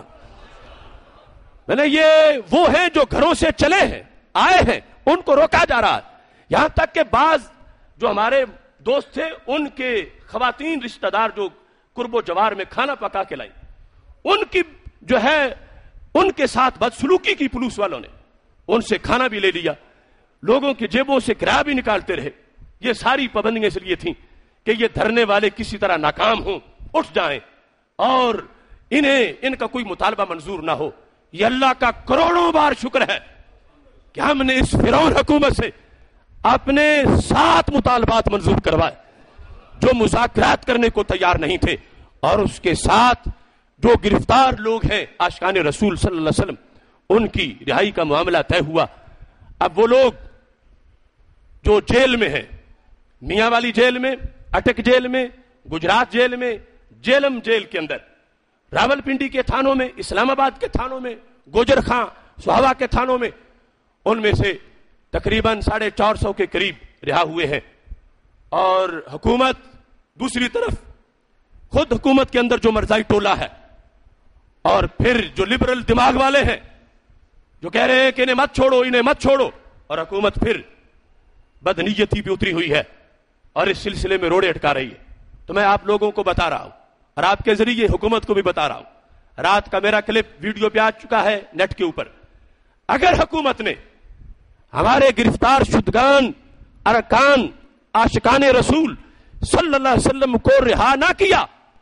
میں نے یہ وہ ہیں جو گھروں سے چلے ہیں، آئے ہیں، ان کو روکا جا رہا ہے. یہاں تک کہ بعض جو ہمارے دوست تھے، ان کے خواتین رشتہ دار جو قرب و جوار میں کھانا پکا کے لائی، ان کی جو ہے ان کے ساتھ بدسلوکی کی پولیس والوں نے، ان سے کھانا بھی لے لیا، لوگوں کی جیبوں سے کرایہ بھی نکالتے رہے. یہ ساری پابندیاں اس لیے تھیں کہ یہ دھرنے والے کسی طرح ناکام ہوں، اٹھ جائیں اور انہیں ان کا کوئی مطالبہ منظور نہ ہو. یہ اللہ کا کروڑوں بار شکر ہے کہ ہم نے اس فرعون حکومت سے اپنے 7 مطالبات منظور کروائے جو مذاکرات کرنے کو تیار نہیں تھے. اور اس کے ساتھ جو گرفتار لوگ ہیں عاشقان رسول صلی اللہ علیہ وسلم، ان کی رہائی کا معاملہ طے ہوا. اب وہ لوگ جو جیل میں ہیں، میاں والی جیل میں، اٹک جیل میں، گجرات جیل میں، جیلم جیل کے اندر، راول پنڈی کے تھانوں میں، اسلام آباد کے تھانوں میں، گوجر خان سہاوا کے تھانوں میں، ان میں سے تقریباً 450 کے قریب رہا ہوئے ہیں. اور حکومت دوسری طرف خود حکومت کے اندر جو مرزائی ٹولہ ہے، اور پھر جو لبرل دماغ والے ہیں جو کہہ رہے ہیں کہ انہیں مت چھوڑو، انہیں مت چھوڑو، اور حکومت پھر بدنیتی پہ اتری ہوئی ہے اور اس سلسلے میں روڑے اٹکا رہی ہے. تو میں آپ لوگوں کو بتا رہا ہوں اور آپ کے ذریعے حکومت کو بھی بتا رہا ہوں. رات کا میرا کلپ ویڈیو پہ آ چکا ہے نیٹ کے اوپر. اگر حکومت نے ہمارے گرفتار شدگان ارکان عاشقان رسول صلی اللہ علیہ وسلم کو رہا نہ کیا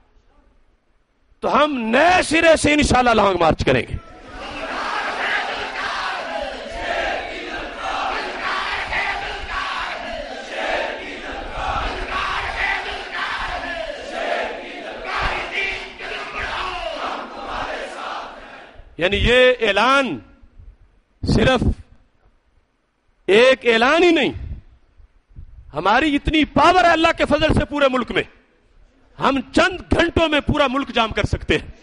تو ہم نئے سرے سے انشاءاللہ لانگ مارچ کریں گے. یعنی یہ اعلان صرف ایک اعلان ہی نہیں، ہماری اتنی پاور ہے اللہ کے فضل سے پورے ملک میں، ہم چند گھنٹوں میں پورا ملک جام کر سکتے ہیں.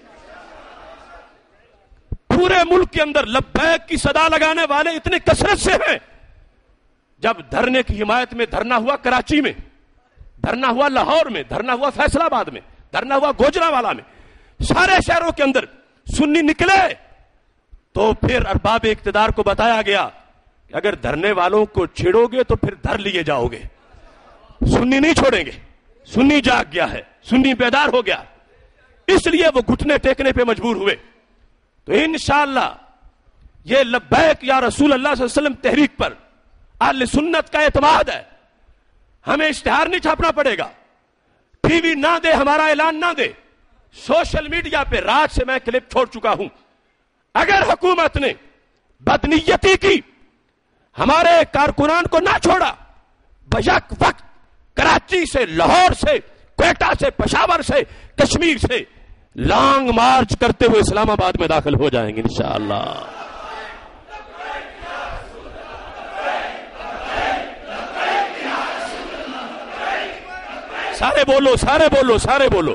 پورے ملک کے اندر لبیک کی صدا لگانے والے اتنے کثرت سے ہیں جب دھرنے کی حمایت میں دھرنا ہوا کراچی میں، دھرنا ہوا لاہور میں، دھرنا ہوا فیصل آباد میں، دھرنا ہوا گوجرانوالا میں، سارے شہروں کے اندر سنی نکلے، تو پھر ارباب اقتدار کو بتایا گیا کہ اگر دھرنے والوں کو چھیڑو گے تو پھر دھر لیے جاؤ گے، سنی نہیں چھوڑیں گے۔ سنی جاگ گیا ہے، سنی بیدار ہو گیا، اس لیے وہ گھٹنے ٹیکنے پہ مجبور ہوئے۔ تو انشاءاللہ یہ لبیک یا رسول اللہ صلی اللہ علیہ وسلم تحریک پر اہل سنت کا اعتماد ہے۔ ہمیں اشتہار نہیں چھاپنا پڑے گا، ٹی وی نہ دے، ہمارا اعلان نہ دے، سوشل میڈیا پہ رات سے میں کلپ چھوڑ چکا ہوں۔ اگر حکومت نے بدنیتی کی، ہمارے کارکنان کو نہ چھوڑا، بیک وقت کراچی سے، لاہور سے، کوئٹہ سے، پشاور سے، کشمیر سے لانگ مارچ کرتے ہوئے اسلام آباد میں داخل ہو جائیں گے انشاءاللہ۔ سارے بولو، سارے بولو، سارے بولو۔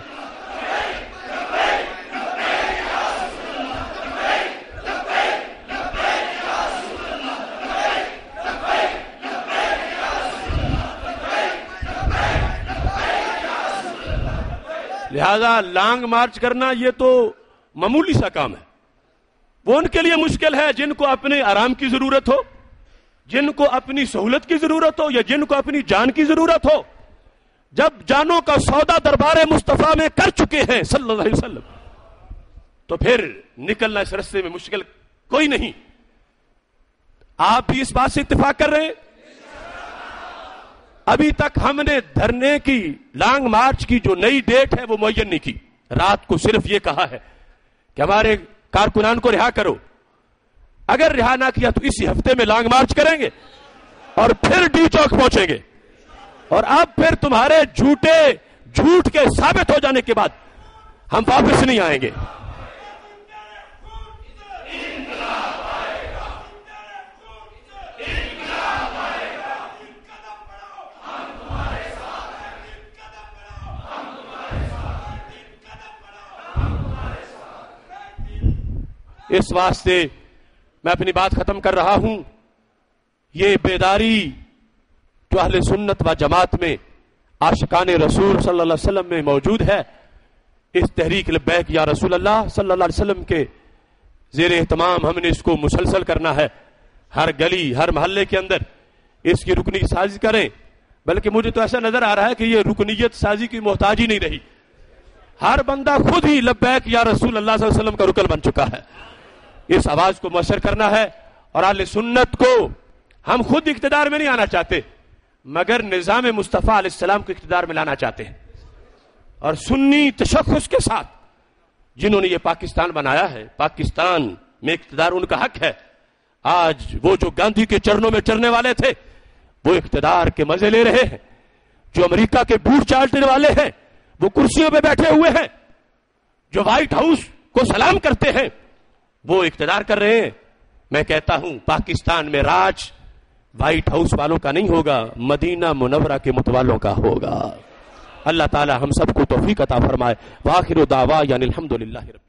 لہذا لانگ مارچ کرنا یہ تو معمولی سا کام ہے، وہ ان کے لیے مشکل ہے جن کو اپنے آرام کی ضرورت ہو، جن کو اپنی سہولت کی ضرورت ہو، یا جن کو اپنی جان کی ضرورت ہو۔ جب جانوں کا سودا دربار مصطفیٰ میں کر چکے ہیں صلی اللہ علیہ وسلم، تو پھر نکلنا اس رستے میں مشکل کوئی نہیں۔ آپ بھی اس بات سے اتفاق کر رہے ہیں؟ ابھی تک ہم نے دھرنے کی، لانگ مارچ کی جو نئی ڈیٹ ہے وہ معین نہیں کی۔ رات کو صرف یہ کہا ہے کہ ہمارے کارکنان کو رہا کرو، اگر رہا نہ کیا تو اسی ہفتے میں لانگ مارچ کریں گے اور پھر ڈی چوک پہنچیں گے، اور اب پھر تمہارے جھوٹ کے ثابت ہو جانے کے بعد ہم واپس نہیں آئیں گے۔ اس واسطے میں اپنی بات ختم کر رہا ہوں۔ یہ بیداری جو اہل سنت و جماعت میں عاشقان رسول صلی اللہ علیہ وسلم میں موجود ہے، اس تحریک لبیک یا رسول اللہ صلی اللہ علیہ وسلم کے زیر اہتمام ہم نے اس کو مسلسل کرنا ہے۔ ہر گلی، ہر محلے کے اندر اس کی رکنی سازی کریں، بلکہ مجھے تو ایسا نظر آ رہا ہے کہ یہ رکنیت سازی کی محتاج ہی نہیں رہی، ہر بندہ خود ہی لبیک یا رسول اللہ صلی اللہ علیہ وسلم کا رکن بن چکا ہے۔ اس آواز کو مؤثر کرنا ہے، اور اہل سنت کو ہم خود اقتدار میں نہیں آنا چاہتے، مگر نظام مصطفیٰ علیہ السلام کو اقتدار میں لانا چاہتے ہیں، اور سنی تشخص کے ساتھ جنہوں نے یہ پاکستان بنایا ہے، پاکستان میں اقتدار ان کا حق ہے۔ آج وہ جو گاندھی کے چرنوں میں چرنے والے تھے وہ اقتدار کے مزے لے رہے ہیں، جو امریکہ کے بوٹ چاٹنے والے ہیں وہ کرسیوں پہ بیٹھے ہوئے ہیں، جو وائٹ ہاؤس کو سلام کرتے ہیں وہ اقتدار کر رہے ہیں۔ میں کہتا ہوں پاکستان میں راج وائٹ ہاؤس والوں کا نہیں ہوگا، مدینہ منورہ کے متوالوں کا ہوگا۔ اللہ تعالی ہم سب کو توفیق عطا فرمائے۔ وآخر دعوانا الحمدللہ رب